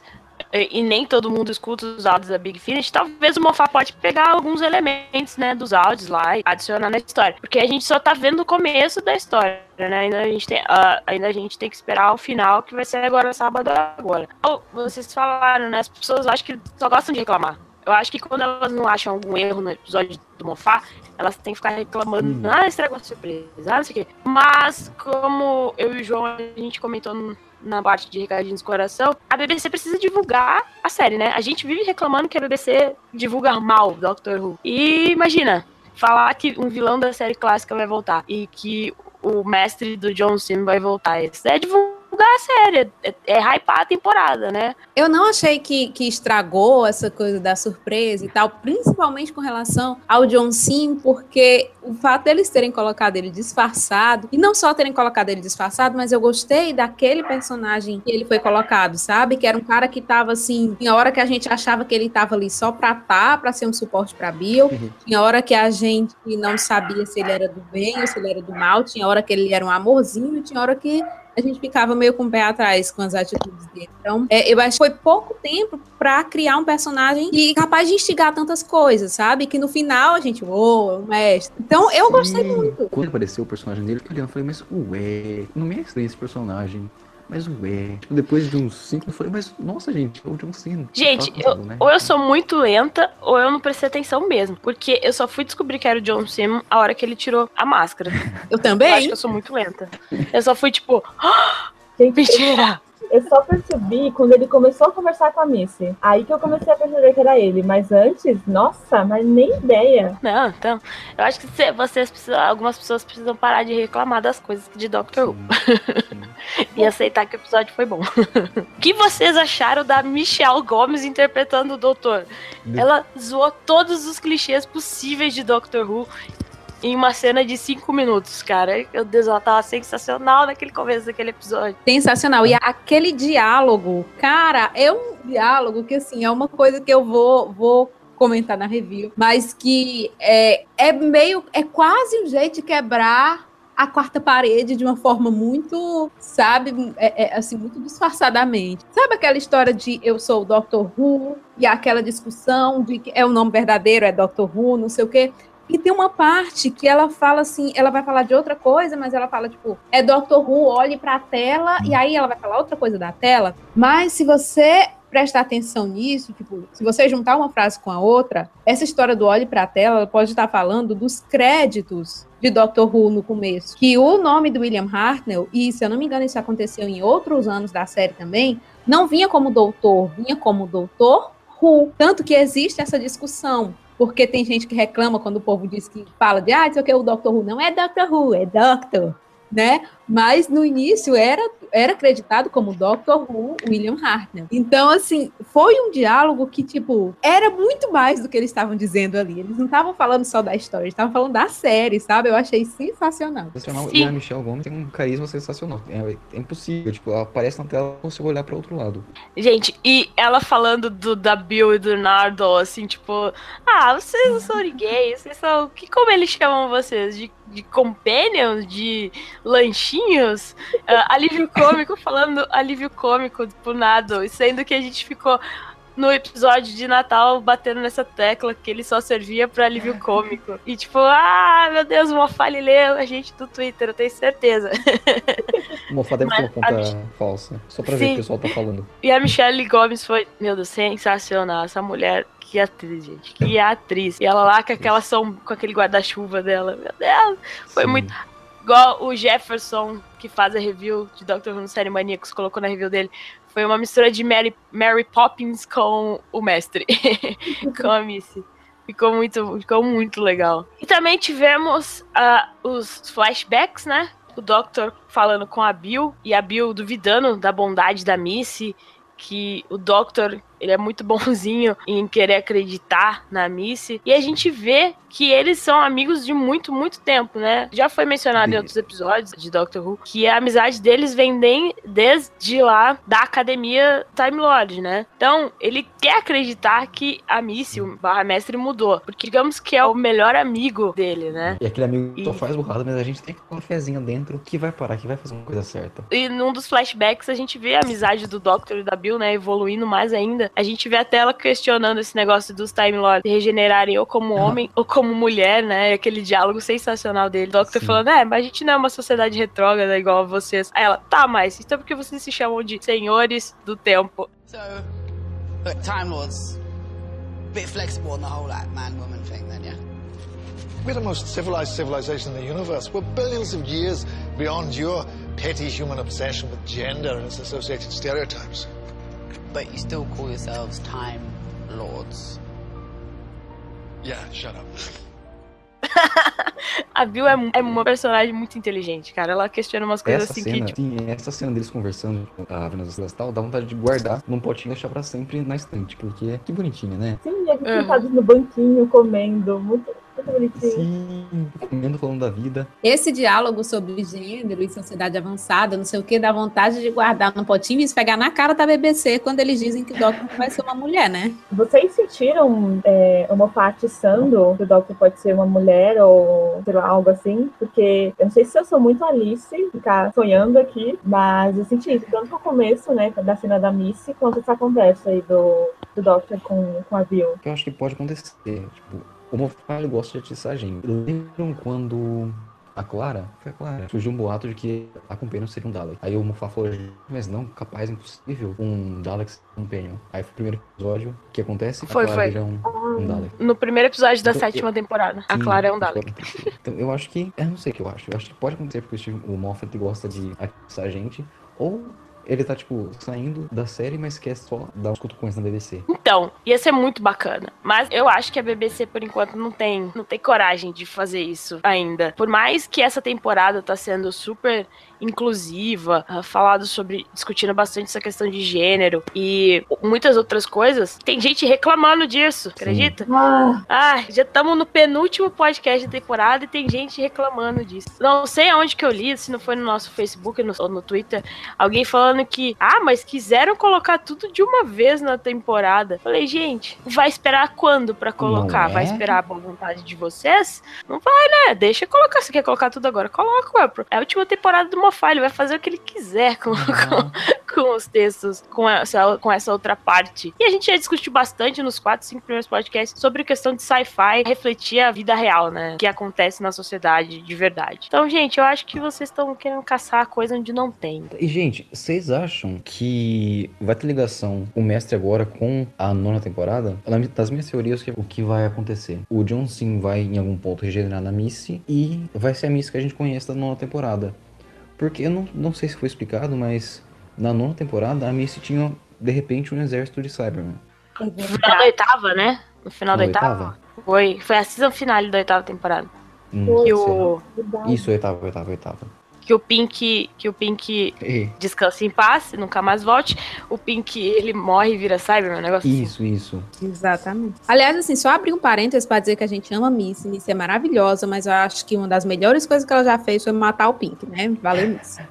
e nem todo mundo escuta os áudios da Big Finish, talvez o Moffat pode pegar alguns elementos, né, dos áudios lá e adicionar na história. Porque a gente só tá vendo o começo da história, né? Ainda a gente tem, uh, ainda a gente tem que esperar o final, que vai ser agora, sábado agora. Então, vocês falaram, né? As pessoas acham que só gostam de reclamar. Eu acho que quando elas não acham algum erro no episódio do Moffat, elas têm que ficar reclamando, hum. ah, estragou a surpresa, ah, não sei o quê. Mas, como eu e o João, a gente comentou no na parte de Recadinhos do Coração, a B B C precisa divulgar a série, né? A gente vive reclamando que a B B C divulga mal Doctor Who. E imagina, falar que um vilão da série clássica vai voltar e que o mestre do John Sim vai voltar. Isso é divulgar a série, é, é hypar a temporada, né? Eu não achei que, que estragou essa coisa da surpresa e tal, principalmente com relação ao John Sim, porque o fato deles terem colocado ele disfarçado, e não só terem colocado ele disfarçado, mas eu gostei daquele personagem que ele foi colocado, sabe? Que era um cara que tava assim, tinha hora que a gente achava que ele tava ali só pra tá, pra ser um suporte pra Bill, uhum. Tinha hora que a gente não sabia se ele era do bem ou se ele era do mal, tinha hora que ele era um amorzinho, e tinha hora que a gente ficava meio com o pé atrás com as atitudes dele. Então, é, eu acho que foi pouco tempo pra criar um personagem e capaz de instigar tantas coisas, sabe? Que no final a gente, uou, é um mestre. Então, eu Sim. gostei muito. Quando apareceu o personagem dele, eu falei, mas ué, não me é estranho esse personagem. Mas ué, tipo, depois de uns cinco, eu falei, mas nossa, gente, é o John Cena. Gente, eu, né? ou eu sou muito lenta, ou eu não prestei atenção mesmo. Porque eu só fui descobrir que era o John Cena a hora que ele tirou a máscara. Eu também? Eu acho que eu sou muito lenta. Eu só fui tipo, ah, mentira! Eu só percebi quando ele começou a conversar com a Missy. Aí que eu comecei a perceber que era ele. Mas antes, nossa, mas nem ideia. Não, então, eu acho que vocês precisam, algumas pessoas precisam parar de reclamar das coisas de Doctor Who. E aceitar que o episódio foi bom. O que vocês acharam da Michelle Gomes interpretando o Doutor? Ela zoou todos os clichês possíveis de Doctor Who em uma cena de cinco minutos, cara. Meu Deus, ela tava sensacional naquele começo daquele episódio. Sensacional. E aquele diálogo, cara, é um diálogo que, assim, é uma coisa que eu vou... vou... comentar na review, mas que é, é meio, é quase um jeito de quebrar a quarta parede de uma forma muito, sabe, é, é, assim, muito disfarçadamente. Sabe aquela história de eu sou o Doctor Who, e aquela discussão de que é o nome verdadeiro, é Doctor Who, não sei o quê. E tem uma parte que ela fala assim, ela vai falar de outra coisa, mas ela fala, tipo, é Doctor Who, olhe pra tela, e aí ela vai falar outra coisa da tela. Mas se você prestar atenção nisso, tipo, se você juntar uma frase com a outra, essa história do olhe pra tela, ela pode estar falando dos créditos de Doctor Who no começo. Que o nome do William Hartnell, e se eu não me engano isso aconteceu em outros anos da série também, não vinha como doutor, vinha como Doutor Who. Tanto que existe essa discussão. Porque tem gente que reclama quando o povo diz que fala de, ah, isso aqui é o Doctor Who. Não é Doctor Who, é Doctor, né? Mas no início era, era acreditado como Doctor Who William Hartnell. Então, assim, foi um diálogo que, tipo, era muito mais do que eles estavam dizendo ali. Eles não estavam falando só da história, eles estavam falando da série, sabe? Eu achei sensacional. Sensacional. E a Michelle Gomes tem um carisma sensacional. É, é impossível, tipo, ela aparece na tela, eu consigo olhar para outro lado. Gente, e ela falando do, da Bill e do Nardole, assim, tipo, ah, vocês não são ninguém, vocês são... Que, como eles chamam vocês? De, de companions? De lanchinhos? Uh, alívio cômico, falando alívio cômico pro Nardole, sendo que a gente ficou no episódio de Natal batendo nessa tecla que ele só servia pra alívio cômico. E tipo, ah, meu Deus, o Moffat leu a gente do Twitter, eu tenho certeza. O Moffat deve ter uma conta Mich... falsa, só pra Sim. ver o que o pessoal tá falando. E a Michelle Gomes foi, meu Deus, sensacional, essa mulher. Que atriz, gente, que atriz. E ela lá com aquela som, com aquele guarda-chuva dela, meu Deus, foi Sim. muito... Igual o Jefferson, que faz a review de Doctor Who no Série Maníacos, colocou na review dele. Foi uma mistura de Mary, Mary Poppins com o mestre, com a Missy. Ficou muito, ficou muito legal. E também tivemos uh, os flashbacks, né? O Doctor falando com a Bill, e a Bill duvidando da bondade da Missy, que o Doctor... Ele é muito bonzinho em querer acreditar na Missy. E a gente vê que eles são amigos de muito, muito tempo, né? Já foi mencionado em outros episódios de Doctor Who que a amizade deles vem desde lá da academia Time Lord, né? Então, ele quer acreditar que a Missy, o barra mestre, mudou. Porque digamos que é o melhor amigo dele, né? E aquele amigo e... só faz burrada, mas a gente tem uma fezinha dentro que vai parar, que vai fazer uma coisa certa. E num dos flashbacks a gente vê a amizade do Doctor e da Bill, né? Evoluindo mais ainda. A gente vê até ela questionando esse negócio dos Time Lords regenerarem ou como homem ou como mulher, né? Aquele diálogo sensacional dele. O Doctor Sim. falando, é, mas a gente não é uma sociedade retrógrada igual a vocês. Aí ela, tá, mas então por que vocês se chamam de senhores do tempo? So, look, Time Lords, bit flexible on the whole like man-woman thing then, yeah? We're the most civilized civilization in the universe. We're billions of years beyond your petty human obsession with gender and its associated stereotypes. But you still call yourselves Time Lords. Yeah, shut up. A Bill é, é uma personagem muito inteligente, cara. Ela questiona umas coisas essa assim cena, que... Sim, essa cena deles conversando, a Venus e tal, dá vontade de guardar num potinho e deixar pra sempre na estante, porque que bonitinha, né? Sim, eles uhum. sentados no banquinho, comendo, muito... Sim, comendo, falando da vida. Esse diálogo sobre gênero e sociedade avançada, não sei o que, dá vontade de guardar no potinho e esfregar na cara da B B C quando eles dizem que o Doctor vai ser uma mulher, né? Vocês sentiram é, o Moffat atiçando que o Doctor pode ser uma mulher ou sei lá, algo assim? Porque eu não sei se eu sou muito Alice, ficar sonhando aqui, mas eu senti isso tanto no começo, né, da cena da Missy, quanto essa conversa aí do, do Doctor com, com a Bill. Eu acho que pode acontecer, tipo... O Moffat gosta de atiçar a gente. Lembram quando a Clara, foi a Clara, surgiu um boato de que a Companion seria um Dalek. Aí o Moffat falou, mas não, capaz, impossível, um Dalek ser um Companion. Aí foi o primeiro episódio, o que acontece? Foi, a Clara foi. vira um, um Dalek. No primeiro episódio da então, sétima eu... temporada, a Sim, Clara é um Dalek. Então eu acho que, eu não sei o que eu acho, eu acho que pode acontecer porque o Moffat gosta de atiçar a gente, ou... Ele tá, tipo, saindo da série, mas quer só dar uns cutucões na B B C. Então, ia ser muito bacana. Mas eu acho que a B B C, por enquanto, não tem, não tem coragem de fazer isso ainda. Por mais que essa temporada tá sendo super inclusiva, uh, falado sobre, discutindo bastante essa questão de gênero e muitas outras coisas, tem gente reclamando disso, acredita? Ah, ah já estamos no penúltimo podcast da temporada e tem gente reclamando disso. Não sei aonde que eu li, se não foi no nosso Facebook no, ou no Twitter, alguém falando que, ah, mas quiseram colocar tudo de uma vez na temporada. Falei, gente, vai esperar quando pra colocar? É? Vai esperar a boa vontade de vocês? Não vai, né? Deixa eu colocar. Você quer colocar tudo agora? Coloca, ué. É a última temporada do Moffat, ele vai fazer o que ele quiser com, com, com os textos, com essa, com essa outra parte. E a gente já discutiu bastante nos quatro, cinco primeiros podcasts sobre a questão de sci-fi refletir a vida real, né? Que acontece na sociedade de verdade. Então, gente, eu acho que vocês estão querendo caçar coisa onde não tem. E, gente, vocês acham que vai ter ligação o mestre agora com a nona temporada? Das minhas teorias, o que vai acontecer? O John Sim vai, em algum ponto, regenerar na Missy e vai ser a Missy que a gente conhece da nona temporada. Porque eu não, não sei se foi explicado, mas na nona temporada a Missy tinha, de repente, um exército de Cybermen. No final da oitava, né? No final da oitava? oitava? Foi. Foi a season finale da oitava temporada. Hum, que o... Isso, oitava, oitava, oitava. Que o Pink, que o Pink descanse em paz, nunca mais volte. O Pink, ele morre e vira Cyberman, um negócio Isso, assim. isso. Exatamente. Aliás, assim, só abrir um parênteses pra dizer que a gente ama Missy. Missy é maravilhosa, mas eu acho que uma das melhores coisas que ela já fez foi matar o Pink, né? Valeu, Missy.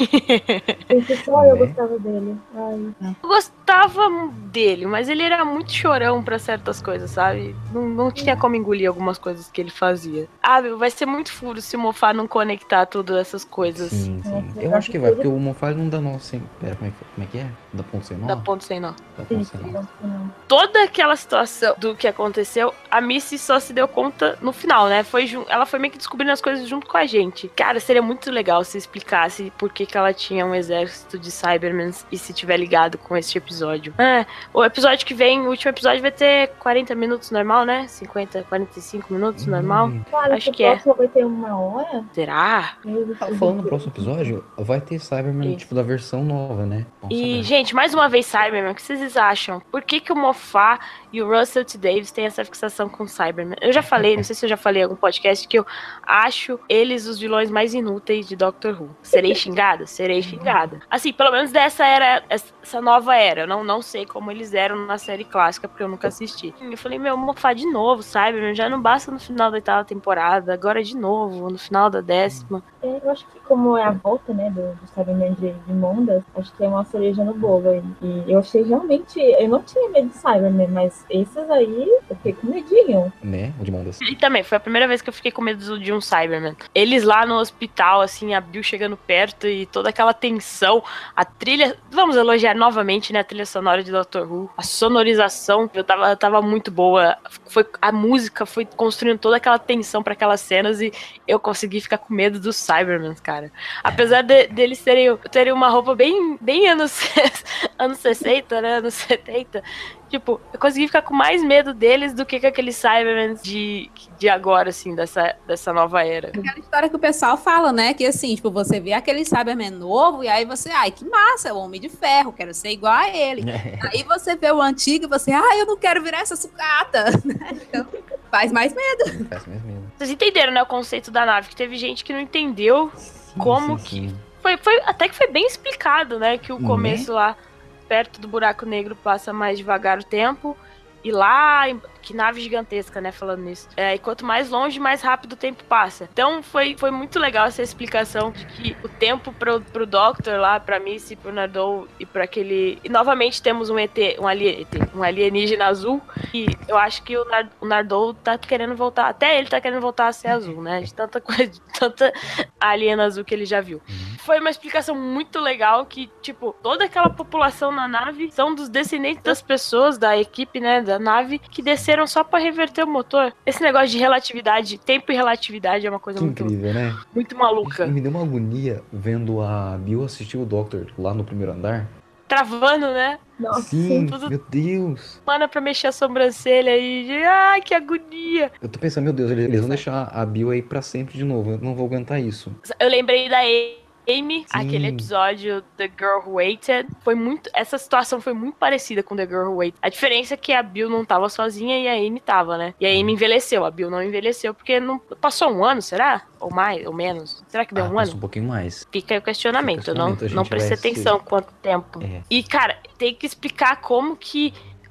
Só eu gostava dele. Ai. Eu gostava dele, mas ele era muito chorão pra certas coisas, sabe? Não, não tinha como engolir algumas coisas que ele fazia. Ah, vai ser muito furo se o Moffat não conectar todas essas coisas. Sim, sim. Eu acho que vai, porque o Moffat não dá nó sem... Pera, como é, que, como é que é? Dá ponto sem nó? Dá ponto sem nó. Dá ponto sem nó. Toda aquela situação do que aconteceu, a Missy só se deu conta no final, né? Foi, ela foi meio que descobrindo as coisas junto com a gente. Cara, seria muito legal se explicasse por que, que ela tinha um exército de Cybermans e se tiver ligado com esse episódio. É, o episódio que vem, o último episódio vai ter quarenta minutos normal, né? cinquenta, quarenta e cinco minutos normal. Hum. Claro, acho que é. Vai ter uma hora? Será? Falando no próximo episódio, vai ter Cyberman, tipo, da versão nova, né? Vamos e, saber. gente, mais uma vez, Cyberman, o que vocês acham? Por que, que o Moffat e o Russell T. Davies têm essa fixação com Cyberman? Eu já falei, não sei se eu já falei em algum podcast, que eu acho eles os vilões mais inúteis de Doctor Who. Serei xingada? Serei xingada. Assim, pelo menos dessa era, essa nova era. Eu não, não sei como eles eram na série clássica, porque eu nunca assisti. Eu falei, meu, Moffat de novo, Cyberman, já não basta no final da oitava temporada, agora de novo, no final da décima. É, eu acho que como é a volta, né, do, do Cyberman de, de Mondas, acho que é uma cereja no bolo aí. E eu achei realmente, eu não tinha medo de Cyberman, mas esses aí, eu fiquei com medinho. Né, o de Mondas. E também, foi a primeira vez que eu fiquei com medo de um Cyberman. Eles lá no hospital, assim, a Bill chegando perto e toda aquela tensão, a trilha, vamos elogiar novamente, né, a trilha sonora de Doctor Who, a sonorização, eu tava, tava muito boa, foi, a música foi construindo toda aquela tensão pra aquelas cenas e eu consegui ficar com medo dos Cybermen, cara. Apesar de, deles terem, terem uma roupa bem, bem anos, anos sessenta, né, anos setenta, tipo, eu consegui ficar com mais medo deles do que com aqueles Cybermen de, de agora, assim, dessa, dessa nova era. Aquela história que o pessoal fala, né, que assim, tipo, você vê aquele Cyberman novo e aí você, ai, que massa, é o Homem de Ferro, quero ser igual a ele. Aí você vê o antigo e você, ai, eu não quero virar essa sucata. Então, faz mais medo. Faz mais medo. Vocês entenderam, né, o conceito da nave, que teve gente que não entendeu sim, como sim, que... Sim. Foi, foi, até que foi bem explicado, né, que o começo né? lá, perto do buraco negro, passa mais devagar o tempo, e lá, que nave gigantesca, né, falando nisso. É, e quanto mais longe, mais rápido o tempo passa. Então foi, foi muito legal essa explicação de que o tempo pro, pro Doctor lá, pra Missy, pro Nardole e pra aquele... E novamente temos um E T, um, alien, um alienígena azul, e eu acho que o, Nard, o Nardole tá querendo voltar, até ele tá querendo voltar a ser azul, né, de tanta coisa, de tanta alien azul que ele já viu. Foi uma explicação muito legal que, tipo, toda aquela população na nave são dos descendentes das pessoas, da equipe, né, da nave, que desceram só pra reverter o motor. Esse negócio de relatividade, tempo e relatividade é uma coisa que muito... incrível, né? Muito maluca. Me deu uma agonia vendo a Bill assistir o Doctor lá no primeiro andar. Travando, né? Nossa, sim, tudo... meu Deus. Mano, pra mexer a sobrancelha e... Ai, que agonia. Eu tô pensando, meu Deus, eles vão deixar a Bill aí pra sempre de novo. Eu não vou aguentar isso. Eu lembrei da Amy, sim. Aquele episódio The Girl Who Waited, foi muito, essa situação foi muito parecida com The Girl Who Waited. A diferença é que a Bill não tava sozinha e a Amy tava, né? E a Amy envelheceu, a Bill não envelheceu porque não passou um ano, será? Ou mais, ou menos? Será que deu ah, um passou ano? um pouquinho mais. Fica aí o questionamento, Fica o questionamento, não, não prestei atenção ser... quanto tempo. É. E, cara, tem que explicar como que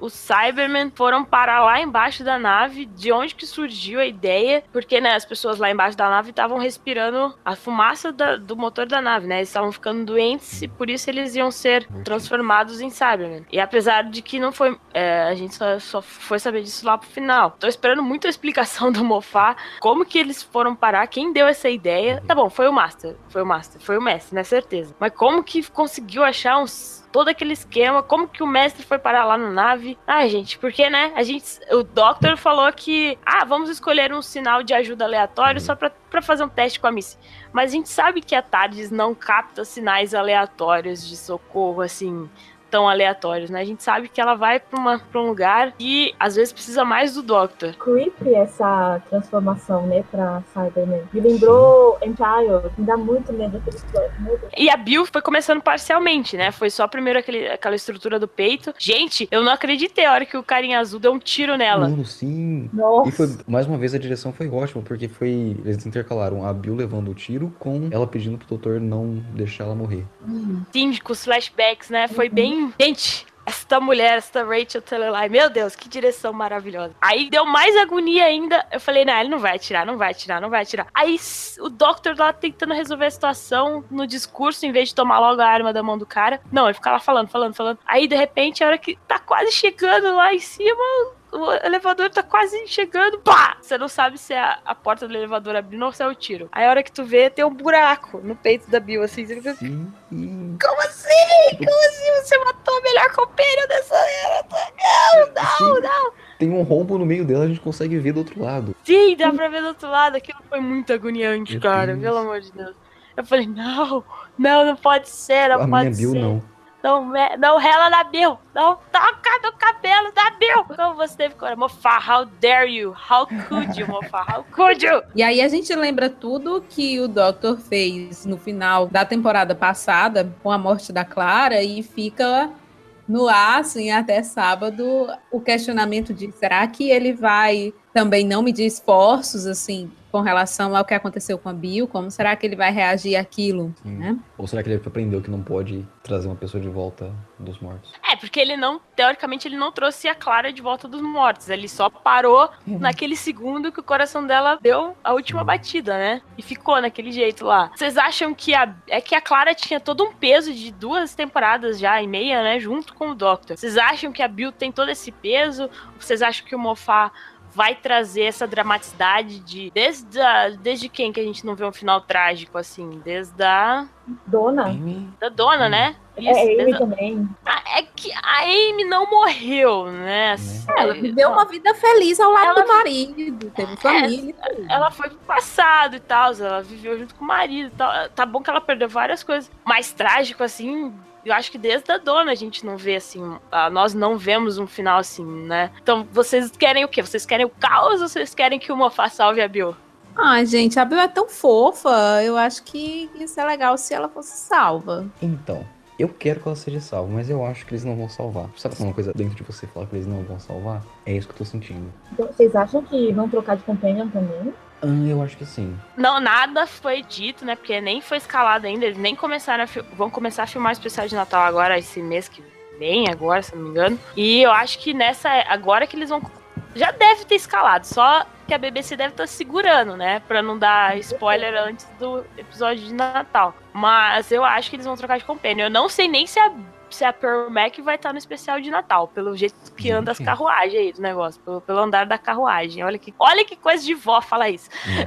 os Cybermen foram parar lá embaixo da nave, de onde que surgiu a ideia, porque, né, as pessoas lá embaixo da nave estavam respirando a fumaça da, do motor da nave, né, eles estavam ficando doentes e por isso eles iam ser transformados em Cybermen. E apesar de que não foi, é, a gente só, só foi saber disso lá pro final. Tô esperando muito a explicação do Moffat, como que eles foram parar, quem deu essa ideia. Tá bom, foi o Master, foi o Master, foi o Mestre, né, certeza. Mas como que conseguiu achar uns... todo aquele esquema, como que o mestre foi parar lá na nave. Ai, gente, porque, né, a gente, o Doctor falou que, ah, vamos escolher um sinal de ajuda aleatório só pra, pra fazer um teste com a Missy. Mas a gente sabe que a TARDIS não capta sinais aleatórios de socorro, assim, tão aleatórios, né? A gente sabe que ela vai pra, uma, pra um lugar e às vezes precisa mais do Doctor. Creepy essa transformação, né, pra Cyberman. Me lembrou Empire, me dá muito medo daquele plano. E a Bill foi começando parcialmente, né? Foi só primeiro aquele, aquela estrutura do peito. Gente, eu não acreditei a hora que o carinha azul deu um tiro nela. Mano, sim. Nossa. E foi, mais uma vez, a direção foi ótima, porque foi, eles intercalaram a Bill levando o tiro com ela pedindo pro doutor não deixar ela morrer. Sim, com os flashbacks, né? Foi bem... Gente, esta mulher, esta Rachel Taylor, meu Deus, que direção maravilhosa. Aí deu mais agonia ainda. Eu falei, não, ele não vai atirar, não vai atirar, não vai atirar. Aí o Doctor lá tentando resolver a situação no discurso, em vez de tomar logo a arma da mão do cara. Não, ele fica lá falando, falando, falando. Aí, de repente, a hora que tá quase chegando lá em cima... o elevador tá quase chegando, pá! Você não sabe se é a, a porta do elevador abrindo ou se é o tiro. Aí a hora que tu vê, tem um buraco no peito da Bill, assim. Você fica... Sim. Como assim? Como assim você matou a melhor companheira dessa era? Não, não, Sim. não. Tem um rombo no meio dela, a gente consegue ver do outro lado. Sim, dá pra ver do outro lado. Aquilo foi muito agoniante, Meu cara. Deus. Pelo amor de Deus. Eu falei, não, não, não pode ser, não a pode minha Bill ser. não. Não, não rela na Bill. Não toca no cabelo da Bill. Como você teve coragem? Moffat, how dare you? How could you, Moffat? How could you? E aí a gente lembra tudo que o Doctor fez no final da temporada passada, com a morte da Clara, e fica no ar, assim, até sábado, o questionamento de será que ele vai também não medir esforços, assim, com relação ao que aconteceu com a Bill? Como será que ele vai reagir àquilo, né? Ou será que ele aprendeu que não pode trazer uma pessoa de volta dos mortos? É, porque ele não, teoricamente, ele não trouxe a Clara de volta dos mortos. Ele só parou Uhum. naquele segundo que o coração dela deu a última batida, né? E ficou naquele jeito lá. Vocês acham que a... É que a Clara tinha todo um peso de duas temporadas já e meia, né? Junto com o Doctor. Vocês acham que a Bill tem todo esse peso? Vocês acham que o Moffat vai trazer essa dramaticidade de... Desde, a, desde quem que a gente não vê um final trágico, assim? Desde a... Dona. Amy? Da Dona, né? É, Amy desde a- também. Ah, é que a Amy não morreu, né? Ela viveu uma vida feliz ao lado Ela- do marido, teve família. e tudo. Ela foi pro passado e tal, ela viveu junto com o marido e tal. Tá bom que ela perdeu várias coisas. Mais trágico, assim, eu acho que desde a Dona a gente não vê, assim, ah, nós não vemos um final assim, né? Então, vocês querem o quê? Vocês querem o caos ou vocês querem que o Moffat salve a Bill? Ai, gente, a Bill é tão fofa. Eu acho que isso é legal se ela fosse salva. Então, eu quero que ela seja salva, mas eu acho que eles não vão salvar. Sabe uma coisa dentro de você falar que eles não vão salvar? É isso que eu tô sentindo. Então, vocês acham que vão trocar de companion também? Ah, eu acho que sim. Não, nada foi dito, né? Porque nem foi escalado ainda. Eles nem começaram a fil- vão começar a filmar o especial de Natal agora, esse mês que vem, agora, se não me engano. E eu acho que nessa. Agora que eles vão. Já deve ter escalado, só que a B B C deve estar segurando, né? Pra não dar spoiler antes do episódio de Natal. Mas eu acho que eles vão trocar de companion. Eu não sei nem se a. Se a Pearl Mac vai estar no especial de Natal, pelo jeito que anda as Gente. carruagens aí do negócio, pelo, pelo andar da carruagem. Olha que, olha que coisa de vó falar isso.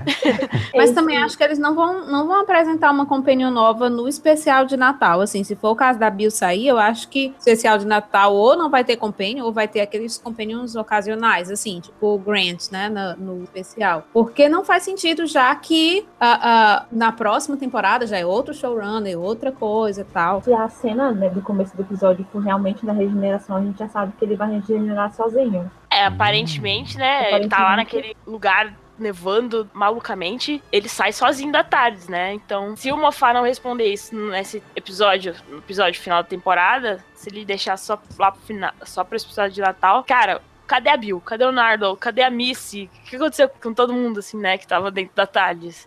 Mas Esse- também acho que eles não vão, não vão apresentar uma companion nova no especial de Natal. Assim, se for o caso da Bill sair, eu acho que o especial de Natal ou não vai ter companion, ou vai ter aqueles companions ocasionais, assim, tipo o Grant, né, no, no especial. Porque não faz sentido, já que ah, ah, na próxima temporada já é outro showrunner, outra coisa e tal. Se a cena, né, do começo do episódio for realmente da regeneração, a gente já sabe que ele vai regenerar sozinho. É, aparentemente, né? Ele tá lá Aparentemente. naquele lugar nevando malucamente, ele sai sozinho da tarde, né? Então, se o Moffat não responder isso nesse episódio, no episódio final da temporada, se ele deixar só lá pro final, só pro episódio de Natal, cara, cadê a Bill? Cadê o Nardole? Cadê a Missy? O que aconteceu com todo mundo, assim, né? Que tava dentro da TARDIS? Ca-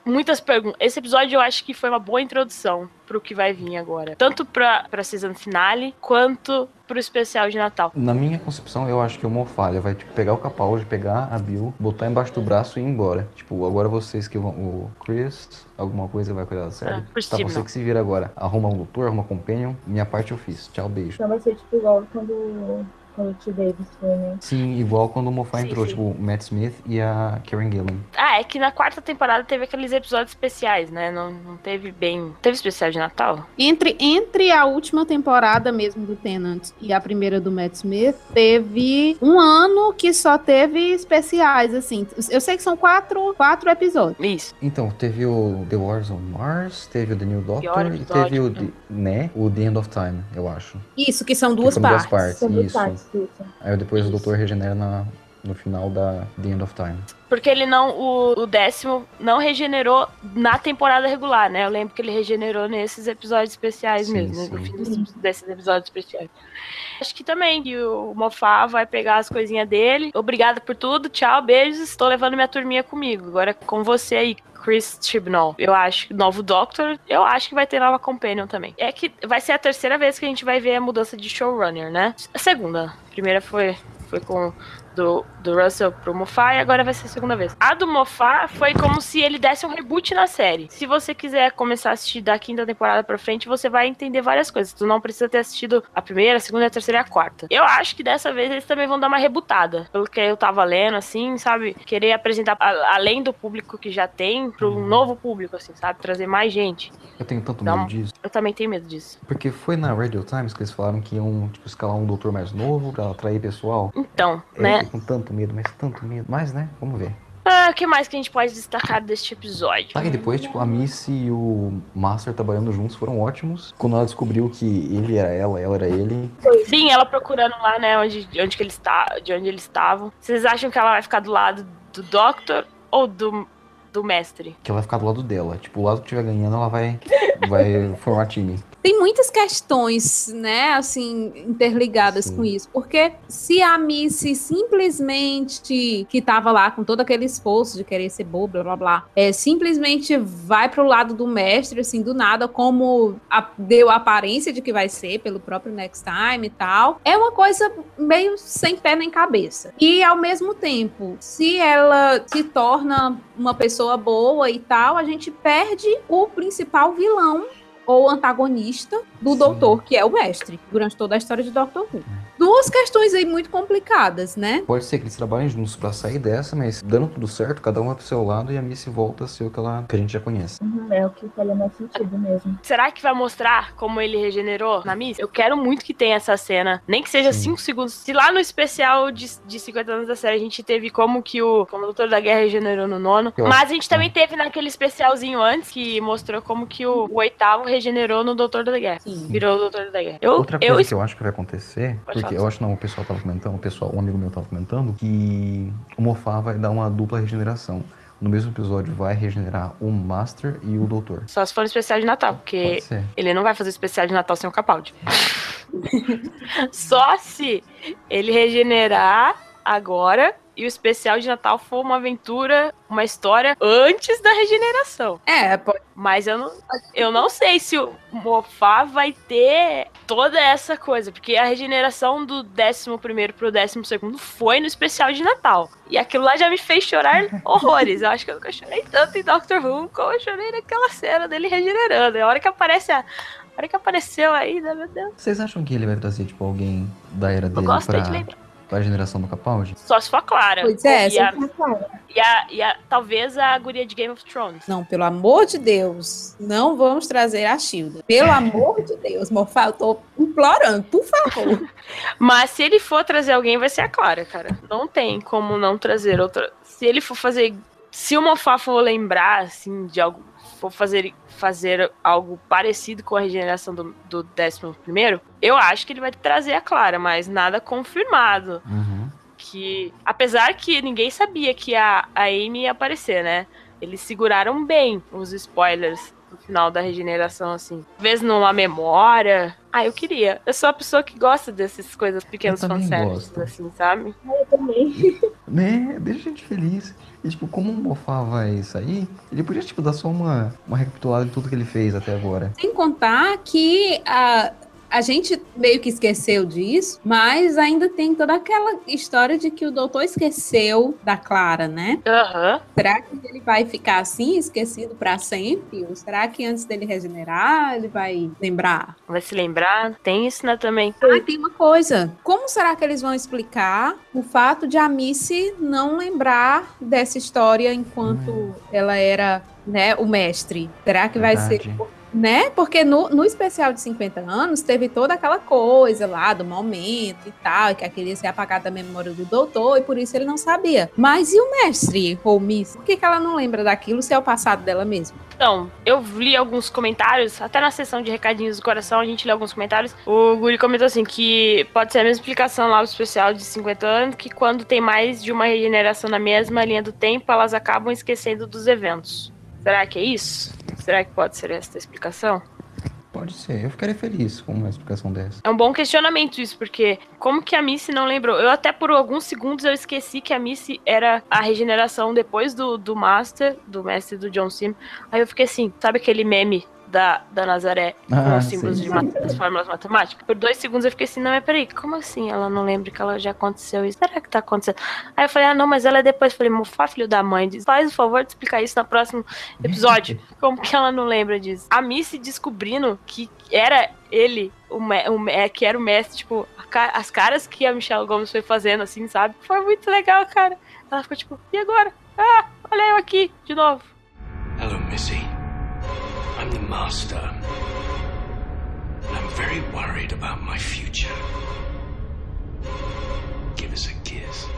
muitas perguntas. Esse episódio eu acho que foi uma boa introdução pro que vai vir agora. Tanto pra, pra season finale, quanto pro especial de Natal. Na minha concepção, eu acho que o Moffat vai tipo, pegar o Capaldi, pegar a Bill, botar embaixo do braço e ir embora. Tipo, agora vocês que vão... O Chris, alguma coisa vai cuidar da série. Ah, por tá, cima, você não. que se vira agora. Arruma um doutor, arruma um companion. Minha parte eu fiz. Tchau, beijo. Então vai ser tipo igual quando, quando o T. Davis foi, né? Sim, igual quando o Moffat Sim, entrou, sim. tipo, o Matt Smith e a Karen Gillan. Ah, é que na quarta temporada teve aqueles episódios especiais, né? Não, não teve bem... Teve especial de Natal? Entre, entre a última temporada mesmo do Tennant e a primeira do Matt Smith, teve um ano que só teve especiais, assim. Eu sei que são quatro, quatro episódios. Isso. Então, teve o The Wars on Mars, teve o The New Doctor Pior e episódio, teve o, né? The, né, o The End of Time, eu acho. Isso, que são duas são partes. duas partes, São duas isso. partes, isso. Aí depois Isso. o doutor regenera na, no final da The End of Time. Porque ele não... O, o décimo não regenerou na temporada regular, né? Eu lembro que ele regenerou nesses episódios especiais Sim, mesmo, né? sim. No fim desses, desses episódios especiais. Acho que também que o Moffat vai pegar as coisinhas dele. Obrigada por tudo, tchau, beijos. Estou levando minha turminha comigo. Agora com você aí, Chris Chibnall. Eu acho que novo Doctor, eu acho que vai ter nova Companion também. É que vai ser a terceira vez que a gente vai ver a mudança de showrunner, né? A segunda. A primeira foi, foi com... Do, do Russell pro Moffat e agora vai ser a segunda vez. A do Moffat foi como se ele desse um reboot na série. Se você quiser começar a assistir da quinta temporada pra frente, você vai entender várias coisas. Tu não precisa ter assistido a primeira, a segunda, a terceira e a quarta. Eu acho que dessa vez eles também vão dar uma rebutada. Pelo que eu tava lendo, assim, sabe? Querer apresentar, a, além do público que já tem, pro um novo público, assim, sabe? Trazer mais gente. Eu tenho tanto Então, medo disso. Eu também tenho medo disso. Porque foi na Radio Times que eles falaram que iam tipo, escalar um doutor mais novo pra atrair pessoal. Então, Eu né? fiquei com tanto medo, mas tanto medo. Mas, né? Vamos ver. Ah, o que mais que a gente pode destacar deste episódio? Tá, e depois, tipo, a Missy e o Master trabalhando juntos foram ótimos. Quando ela descobriu que ele era ela, ela era ele. Sim, ela procurando lá, né, onde, onde que eles tá, de onde eles estavam. Vocês acham que ela vai ficar do lado do Doctor ou do, do Mestre? Que ela vai ficar do lado dela. Tipo, o lado que estiver ganhando, ela vai, vai formar time. Tem muitas questões, né, assim, interligadas Sim. com isso. Porque se a Missy simplesmente, que tava lá com todo aquele esforço de querer ser boa, blá, blá, blá, é, simplesmente vai pro lado do mestre, assim, do nada, como a, deu a aparência de que vai ser pelo próprio Next Time e tal, é uma coisa meio sem pé nem cabeça. E, ao mesmo tempo, se ela se torna uma pessoa boa e tal, a gente perde o principal vilão ou antagonista do Sim. doutor, que é o mestre, durante toda a história de Doctor Who. Duas questões aí muito complicadas, né? Pode ser que eles trabalhem juntos pra sair dessa, mas dando tudo certo, cada um vai pro seu lado e a Missy volta a ser o que, ela, que a gente já conhece. Uhum, é o que faria mais sentido mesmo. Será que vai mostrar como ele regenerou na Miss? Eu quero muito que tenha essa cena, nem que seja cinco segundos. Se lá no especial de, de cinquenta anos da série a gente teve como que o, como o Doutor da Guerra regenerou no nono, Eu mas acho- a gente também teve naquele especialzinho antes que mostrou como que o, o oitavo regenerou no Doutor da Guerra. Sim. Virou o Doutor da Guerra. Eu, Outra coisa eu que eu acho que vai acontecer, Pode porque falar. eu acho não, o pessoal tava comentando, o pessoal, um amigo meu tava comentando, que o Moffat vai dar uma dupla regeneração. No mesmo episódio vai regenerar o Master e o Doutor. só se for no especial de Natal, porque Pode ser. ele não vai fazer especial de Natal sem o Capaldi. Só se ele regenerar agora e o especial de Natal for uma aventura, uma história antes da regeneração. É, pode... Mas eu não, eu não sei se o Moffat vai ter toda essa coisa, porque a regeneração do décimo primeiro pro décimo segundo foi no especial de Natal. E aquilo lá já me fez chorar horrores. Eu acho que eu nunca chorei tanto em Doctor Who como eu chorei naquela cena dele regenerando. A hora que aparece a... A hora que apareceu aí, né, meu Deus. Vocês acham que ele vai trazer, tipo, alguém da era Eu dele gostei pra, de lembrar. pra geração do Capaldi? Só se for a Clara. Pois é, e, a, Ah, claro. e, a, e a, talvez a guria de Game of Thrones. Não, pelo amor de Deus, não vamos trazer a Shilda. Pelo amor de Deus, Moffat, eu tô implorando, por favor. Mas se ele for trazer alguém, vai ser a Clara, cara. Não tem como não trazer outra. Se ele for fazer... Se o Moffat for lembrar, assim, de algo... For fazer, fazer algo parecido com a regeneração do, do décimo primeiro, eu acho que ele vai trazer a Clara, mas nada confirmado. Uhum. Que, apesar que ninguém sabia que a, a Amy ia aparecer, né? Eles seguraram bem os spoilers no final da regeneração, assim. Talvez numa memória. Ah, eu queria. Eu sou a pessoa que gosta dessas coisas pequenos fanservices, assim, sabe? Ah, eu também. Né? Deixa a gente feliz. E, tipo, como o Moffat vai sair, ele podia, tipo, dar só uma, uma recapitulada de tudo que ele fez até agora. Sem contar que a, a gente meio que esqueceu disso, mas ainda tem toda aquela história de que o doutor esqueceu da Clara, né? Aham. Será que ele vai ficar assim, esquecido pra sempre? Ou será que antes dele regenerar, ele vai lembrar? Vai se lembrar? Tem isso, né, também. Ah, tem uma coisa. Como será que eles vão explicar o fato de a Missy não lembrar dessa história enquanto hum. ela era, né, o mestre? Será que Verdade. vai ser... Né? Porque no, no especial de cinquenta anos teve toda aquela coisa lá do momento e tal, que aquele ia ser apagado da memória do doutor e por isso ele não sabia. Mas e o mestre, ou Miss? Por que, que ela não lembra daquilo se é o passado dela mesmo? Então, eu li alguns comentários, até na sessão de recadinhos do coração a gente lê alguns comentários. O Guri comentou assim que pode ser a mesma explicação lá do especial de cinquenta anos, que quando tem mais de uma regeneração na mesma linha do tempo, elas acabam esquecendo dos eventos. Será que é isso? Será que pode ser essa a explicação? Pode ser, eu ficaria feliz com uma explicação dessa. É um bom questionamento isso, porque como que a Missy não lembrou? Eu até por alguns segundos eu esqueci que a Missy era a regeneração depois do, do Master, do mestre do John Sim. Aí eu fiquei assim, sabe aquele meme da, da Nazaré com ah, os símbolos de mat- das fórmulas matemáticas? Por dois segundos eu fiquei assim, não, mas peraí, como assim ela não lembra que ela já aconteceu isso? Será que tá acontecendo? Aí eu falei, ah não, mas ela é depois. Eu falei, Moffat, filho da mãe, diz, faz o favor de explicar isso no próximo episódio. Como que ela não lembra disso? A Missy descobrindo que era ele, o, me- o me- que era o mestre, tipo, ca- as caras que a Michelle Gomes foi fazendo, assim, sabe? Foi muito legal, cara. Ela ficou tipo, e agora? Ah, olha eu aqui, de novo. Hello, Missy. I'm the master. I'm very worried about my future. Give us a kiss.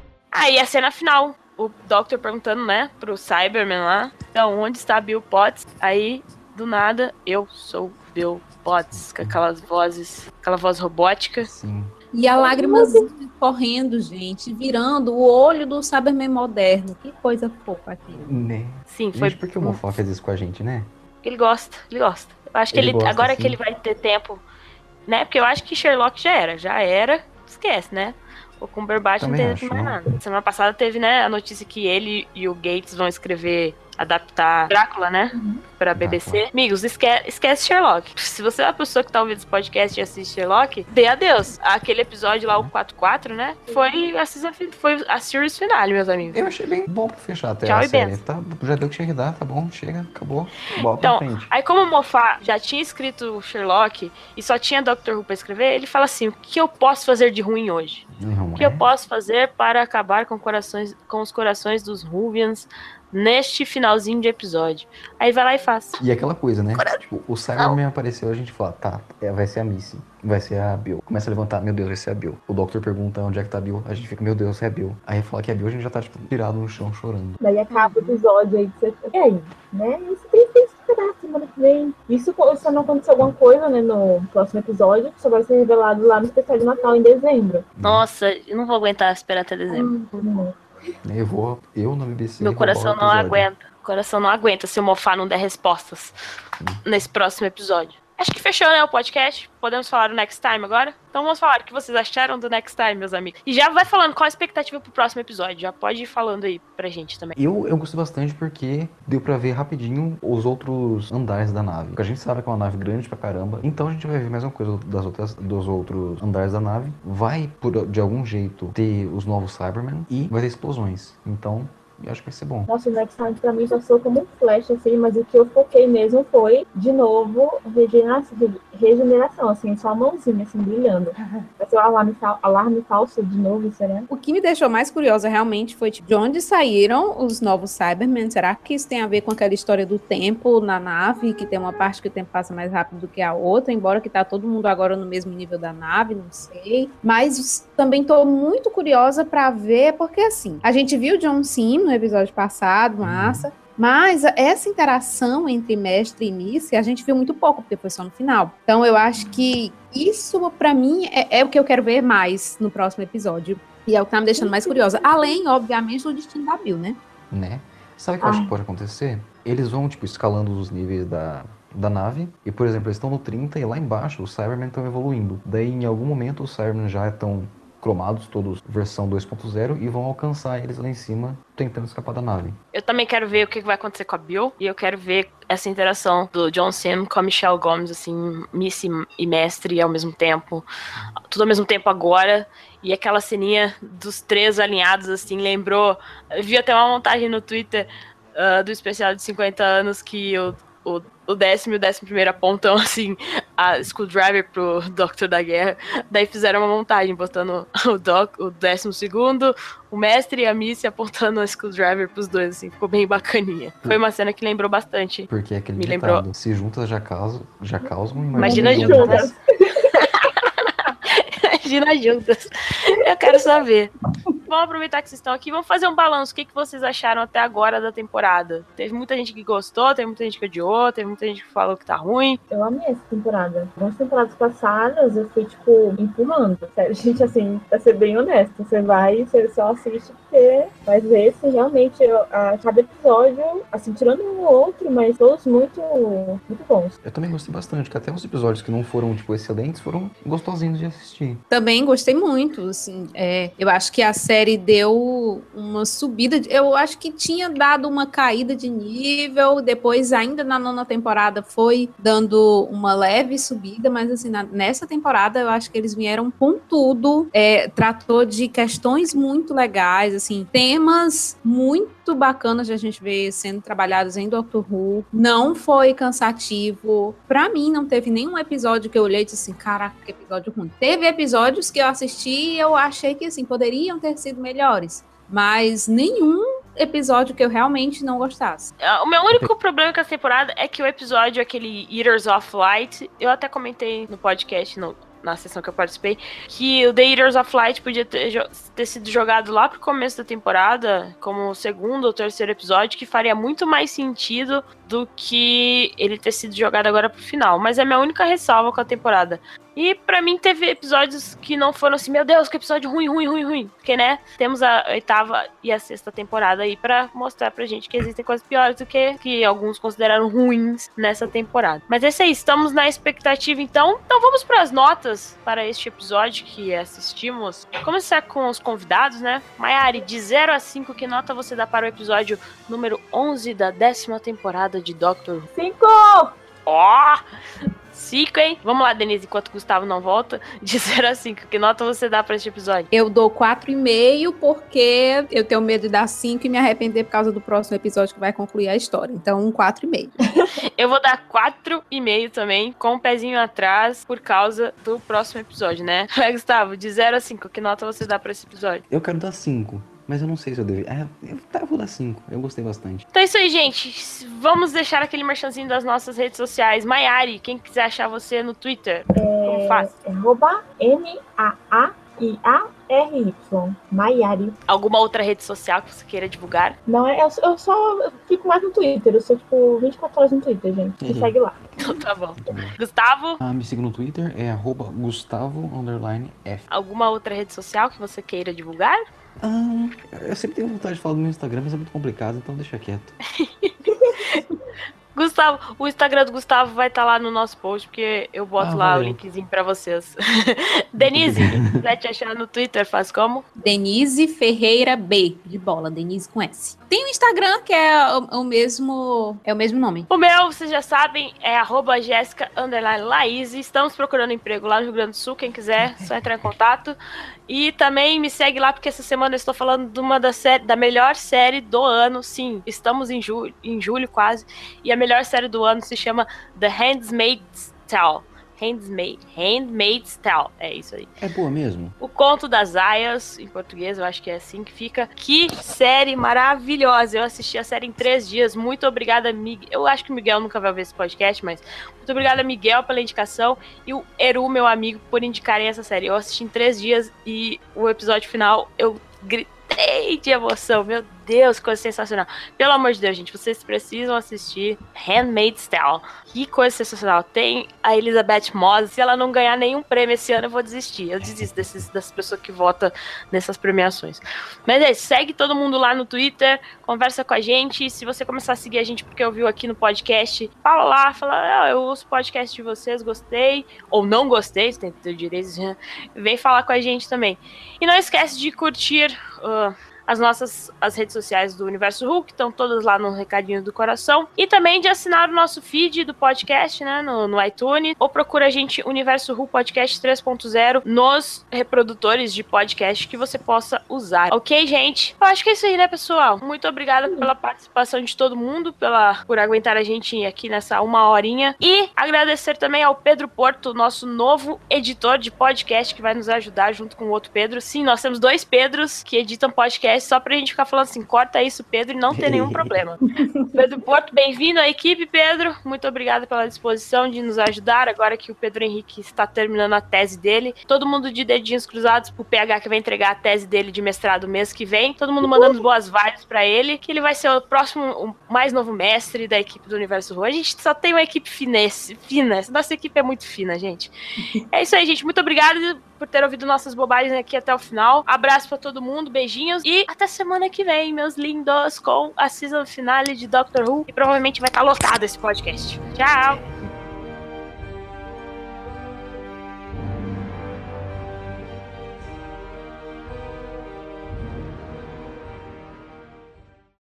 Aí a cena final, o Doctor perguntando, né, pro Cyberman lá, então, onde está Bill Potts? Aí, do nada, eu sou Bill Potts, com aquelas vozes, aquela voz robótica. Sim. E a lágrima correndo, gente, virando o olho do Cyberman moderno. Que coisa fofa aquilo. Né? Sim, foi... Gente, por que o Moffat fez isso com a gente, né? Ele gosta, ele gosta. Eu acho que ele, Ele gosta, agora sim. que ele vai ter tempo, né? Porque eu acho que Sherlock já era, já era, esquece, né? O Cumberbatch não Também teve acho, mais não. nada. Semana passada teve, né, a notícia que ele e o Gates vão escrever, adaptar Drácula, né? Uhum. Pra B B C. Drácula. Amigos, esquece, esquece Sherlock. Se você é uma pessoa que tá ouvindo esse podcast e assiste Sherlock, dê adeus. Aquele episódio lá, o quatro quatro, né? Foi a, season, foi a series finale, meus amigos. Eu achei bem bom pra fechar até Tchau a e série. benção. Tá, já deu o que tinha que dar, tá bom, chega, acabou. Bola Então, pra frente. aí como o Moffat já tinha escrito Sherlock e só tinha Doctor Who pra escrever, ele fala assim, o que eu posso fazer de ruim hoje? Não O que é? eu posso fazer para acabar com, corações, com os corações dos Whovians neste finalzinho de episódio? Aí vai lá e faz. E aquela coisa, né? Tipo, o Cyberman apareceu, a gente fala, tá, é, vai ser a Missy, vai ser a Bill. Começa a levantar, meu Deus, vai ser a Bill. O Doctor pergunta onde é que tá a Bill, a gente fica, meu Deus, é a Bill. Aí fala que é a Bill, a gente já tá, tipo, tirado no chão, chorando. Daí acaba o episódio aí que você fica, e aí, né? Isso tem que esperar semana que vem. Isso se não acontecer alguma coisa, né, no próximo episódio, só vai ser revelado lá no especial de Natal, em dezembro. Nossa, eu não vou aguentar esperar até dezembro. Hum, Eu vou, eu na B B C... Meu vou coração roubar o não episódio. aguenta. O coração não aguenta se o Moffat não der respostas nesse próximo episódio. Acho que fechou, né, o podcast. Podemos falar do Next Time agora? Então vamos falar o que vocês acharam do Next Time, meus amigos. E já vai falando qual a expectativa pro próximo episódio. Já pode ir falando aí pra gente também. Eu, eu gostei bastante porque deu pra ver rapidinho os outros andares da nave. Porque a gente sabe que é uma nave grande pra caramba. Então a gente vai ver mais uma coisa das outras, dos outros andares da nave. Vai, por, de algum jeito, ter os novos Cybermen e vai ter explosões. Então... eu acho que vai ser bom. Nossa, o Next Time pra mim passou como um flash, assim, mas o que eu foquei mesmo foi, de novo, regeneração, regeneração assim, só a mãozinha, assim, brilhando. Vai ser o alarme, fal- alarme falso de novo, será? O que me deixou mais curiosa realmente foi tipo, de onde saíram os novos Cybermen. Será que isso tem a ver com aquela história do tempo na nave, que tem uma parte que o tempo passa mais rápido do que a outra, embora que tá todo mundo agora no mesmo nível da nave, não sei. Mas também tô muito curiosa pra ver, porque assim, a gente viu John Sim no episódio passado, massa. Mas essa interação entre mestre e Missy, a gente viu muito pouco, porque foi só no final. Então eu acho que isso, pra mim, é, é o que eu quero ver mais no próximo episódio. E é o que tá me deixando mais curiosa. Além, obviamente, do destino da Bill, né? Né? Sabe o que eu acho que pode acontecer? eles vão, tipo, escalando os níveis da, da nave. E, por exemplo, eles estão no trinta e lá embaixo os Cybermen estão evoluindo. Daí, em algum momento, os Cybermen já estão cromados, todos versão dois ponto zero, e vão alcançar eles lá em cima, tentando escapar da nave. Eu também quero ver o que vai acontecer com a Bill, e eu quero ver essa interação do John Sim com a Michelle Gomes, assim, Miss e Mestre ao mesmo tempo, tudo ao mesmo tempo agora, e aquela ceninha dos três alinhados, assim, lembrou, eu vi até uma montagem no Twitter uh, do especial de cinquenta anos que o, o O décimo e o décimo primeiro apontam, assim, a Screwdriver pro Doctor da Guerra. Daí fizeram uma montagem, botando o, doc, o décimo segundo, o Mestre e a Missy apontando a Screwdriver pros dois, assim. Ficou bem bacaninha. Foi uma cena que lembrou bastante. Porque é aquele Me ditado, lembrou. se juntas já causam, já causam, Imagina juntas. Imagina juntas. Eu quero saber. Vamos aproveitar que vocês estão aqui, vamos fazer um balanço. O que, que vocês acharam até agora da temporada? Teve muita gente que gostou, teve muita gente que odiou, teve muita gente que falou que tá ruim. Eu amei essa temporada. Nas temporadas passadas, eu fui, tipo, empurrando. Sério, gente, assim, pra ser bem honesto, você vai, você só assiste porque vai ver se realmente a, cada episódio, assim, tirando um ou outro, mas todos muito, muito bons. Eu também gostei bastante, que até os episódios que não foram, tipo, excelentes, foram gostosinhos de assistir. Também gostei muito, assim, é, eu acho que a série deu uma subida, de, eu acho que tinha dado uma caída de nível, depois ainda na nona temporada foi dando uma leve subida, mas assim, na, nessa temporada eu acho que eles vieram com tudo, é, tratou de questões muito legais, assim, temas muito bacanas de a gente ver sendo trabalhados em Doctor Who, não foi cansativo, pra mim não teve nenhum episódio que eu olhei e disse assim, caraca, que episódio ruim. Teve episódios que eu assisti e eu achei que, assim, poderiam ter sido melhores, mas nenhum episódio que eu realmente não gostasse. O meu único problema com essa temporada é que o episódio, aquele Eaters of Light, eu até comentei no podcast, no, na sessão que eu participei, que o The Eaters of Light podia ter, ter sido jogado lá pro começo da temporada, como o segundo ou terceiro episódio, que faria muito mais sentido do que ele ter sido jogado agora pro final. Mas é a minha única ressalva com a temporada. E pra mim teve episódios que não foram assim, meu Deus, que episódio ruim, ruim, ruim, ruim. Porque, né, temos a oitava e a sexta temporada aí pra mostrar pra gente que existem coisas piores do que que alguns consideraram ruins nessa temporada. Mas é isso aí, estamos na expectativa então. Então vamos pras notas para este episódio que assistimos. Vamos começar com os convidados, né? Mayari, de zero a cinco, que nota você dá para o episódio número onze da décima temporada de Doctor Who? Cinco! Ó! Oh! cinco, hein? Vamos lá, Denise, enquanto o Gustavo não volta. De zero a cinco, que nota você dá pra este episódio? Eu dou quatro e meio porque eu tenho medo de dar cinco e me arrepender por causa do próximo episódio que vai concluir a história. Então, um quatro e meio. Eu vou dar quatro e meio também, com um pezinho atrás, por causa do próximo episódio, né? Gustavo, de zero a cinco, que nota você dá pra esse episódio? Eu quero dar cinco. Mas eu não sei se eu deveria. É, eu, tá, eu vou dar cinco. Eu gostei bastante. Então é isso aí, gente. Vamos deixar aquele merchanzinho das nossas redes sociais. Mayari, quem quiser achar você no Twitter, é, como faz? É arroba M A A I A R Y. Mayari. Alguma outra rede social que você queira divulgar? Não, eu, eu só eu fico mais no Twitter. Eu sou, tipo, vinte e quatro horas no Twitter, gente. Me uhum. segue lá. Então tá bom. Gustavo? Ah, me siga no Twitter, é arroba Gustavo underline F. Alguma outra rede social que você queira divulgar? Ah, eu sempre tenho vontade de falar do meu Instagram, mas é muito complicado, então deixa quieto. Gustavo, o Instagram do Gustavo vai estar tá lá no nosso post, porque eu boto ah, lá valeu. o linkzinho pra vocês. Denise, se quiser te achar no Twitter, faz como? Denise Ferreira B, de bola, Denise com S. Tem o Instagram, que é o, o mesmo é o mesmo nome. O meu, vocês já sabem, é arroba Jéssica underline Laís. Estamos procurando emprego lá no Rio Grande do Sul, quem quiser, só entrar em contato. E também me segue lá, porque essa semana eu estou falando de uma da, série, da melhor série do ano. Sim, estamos em julho, em julho quase. E a melhor série do ano se chama The Handmaid's Tale. Handmaid, Handmaid's Tale, é isso aí. É boa mesmo? O Conto das Aias, em português, eu acho que é assim que fica. Que série maravilhosa, eu assisti a série em três dias, muito obrigada, Miguel. Eu acho que o Miguel nunca vai ver esse podcast, mas muito obrigada, Miguel, pela indicação, e o Eru, meu amigo, por indicarem essa série. Eu assisti em três dias e o episódio final, eu gritei de emoção, meu Deus, coisa sensacional. Pelo amor de Deus, gente, vocês precisam assistir Handmaid's Tale. Que coisa sensacional. Tem a Elizabeth Moss. Se ela não ganhar nenhum prêmio esse ano, eu vou desistir. Eu desisto desses, dessas pessoas que votam nessas premiações. Mas é isso. Segue todo mundo lá no Twitter. Conversa com a gente. Se você começar a seguir a gente porque ouviu aqui no podcast, fala lá. Fala, ah, eu ouço o podcast de vocês, gostei. Ou não gostei, você tem que ter o direito. Vem falar com a gente também. E não esquece de curtir... Uh, as nossas as redes sociais do Universo Hulk, estão todas lá no Recadinho do Coração. E também de assinar o nosso feed do podcast, né, no, no iTunes. Ou procura a gente Universo Hulk Podcast três ponto zero nos reprodutores de podcast que você possa usar. Ok, gente? Eu acho que é isso aí, né, pessoal? Muito obrigada pela participação de todo mundo, pela, por aguentar a gente aqui nessa uma horinha. E agradecer também ao Pedro Porto, nosso novo editor de podcast, que vai nos ajudar junto com o outro Pedro. Sim, nós temos dois Pedros que editam podcast só pra gente ficar falando assim, corta isso, Pedro, e não ter nenhum problema. Pedro Porto, bem-vindo à equipe, Pedro. Muito obrigada pela disposição de nos ajudar, agora que o Pedro Henrique está terminando a tese dele. Todo mundo de dedinhos cruzados pro P H, que vai entregar a tese dele de mestrado mês que vem. Todo mundo mandando boas vibes pra ele, que ele vai ser o próximo, o mais novo mestre da equipe do Universo Rua. A gente só tem uma equipe finesse, fina. Nossa equipe é muito fina, gente. É isso aí, gente. Muito obrigada por ter ouvido nossas bobagens aqui até o final. Abraço pra todo mundo, beijinhos e até semana que vem, meus lindos, com a season finale de Doctor Who. E provavelmente vai estar lotado esse podcast. Tchau!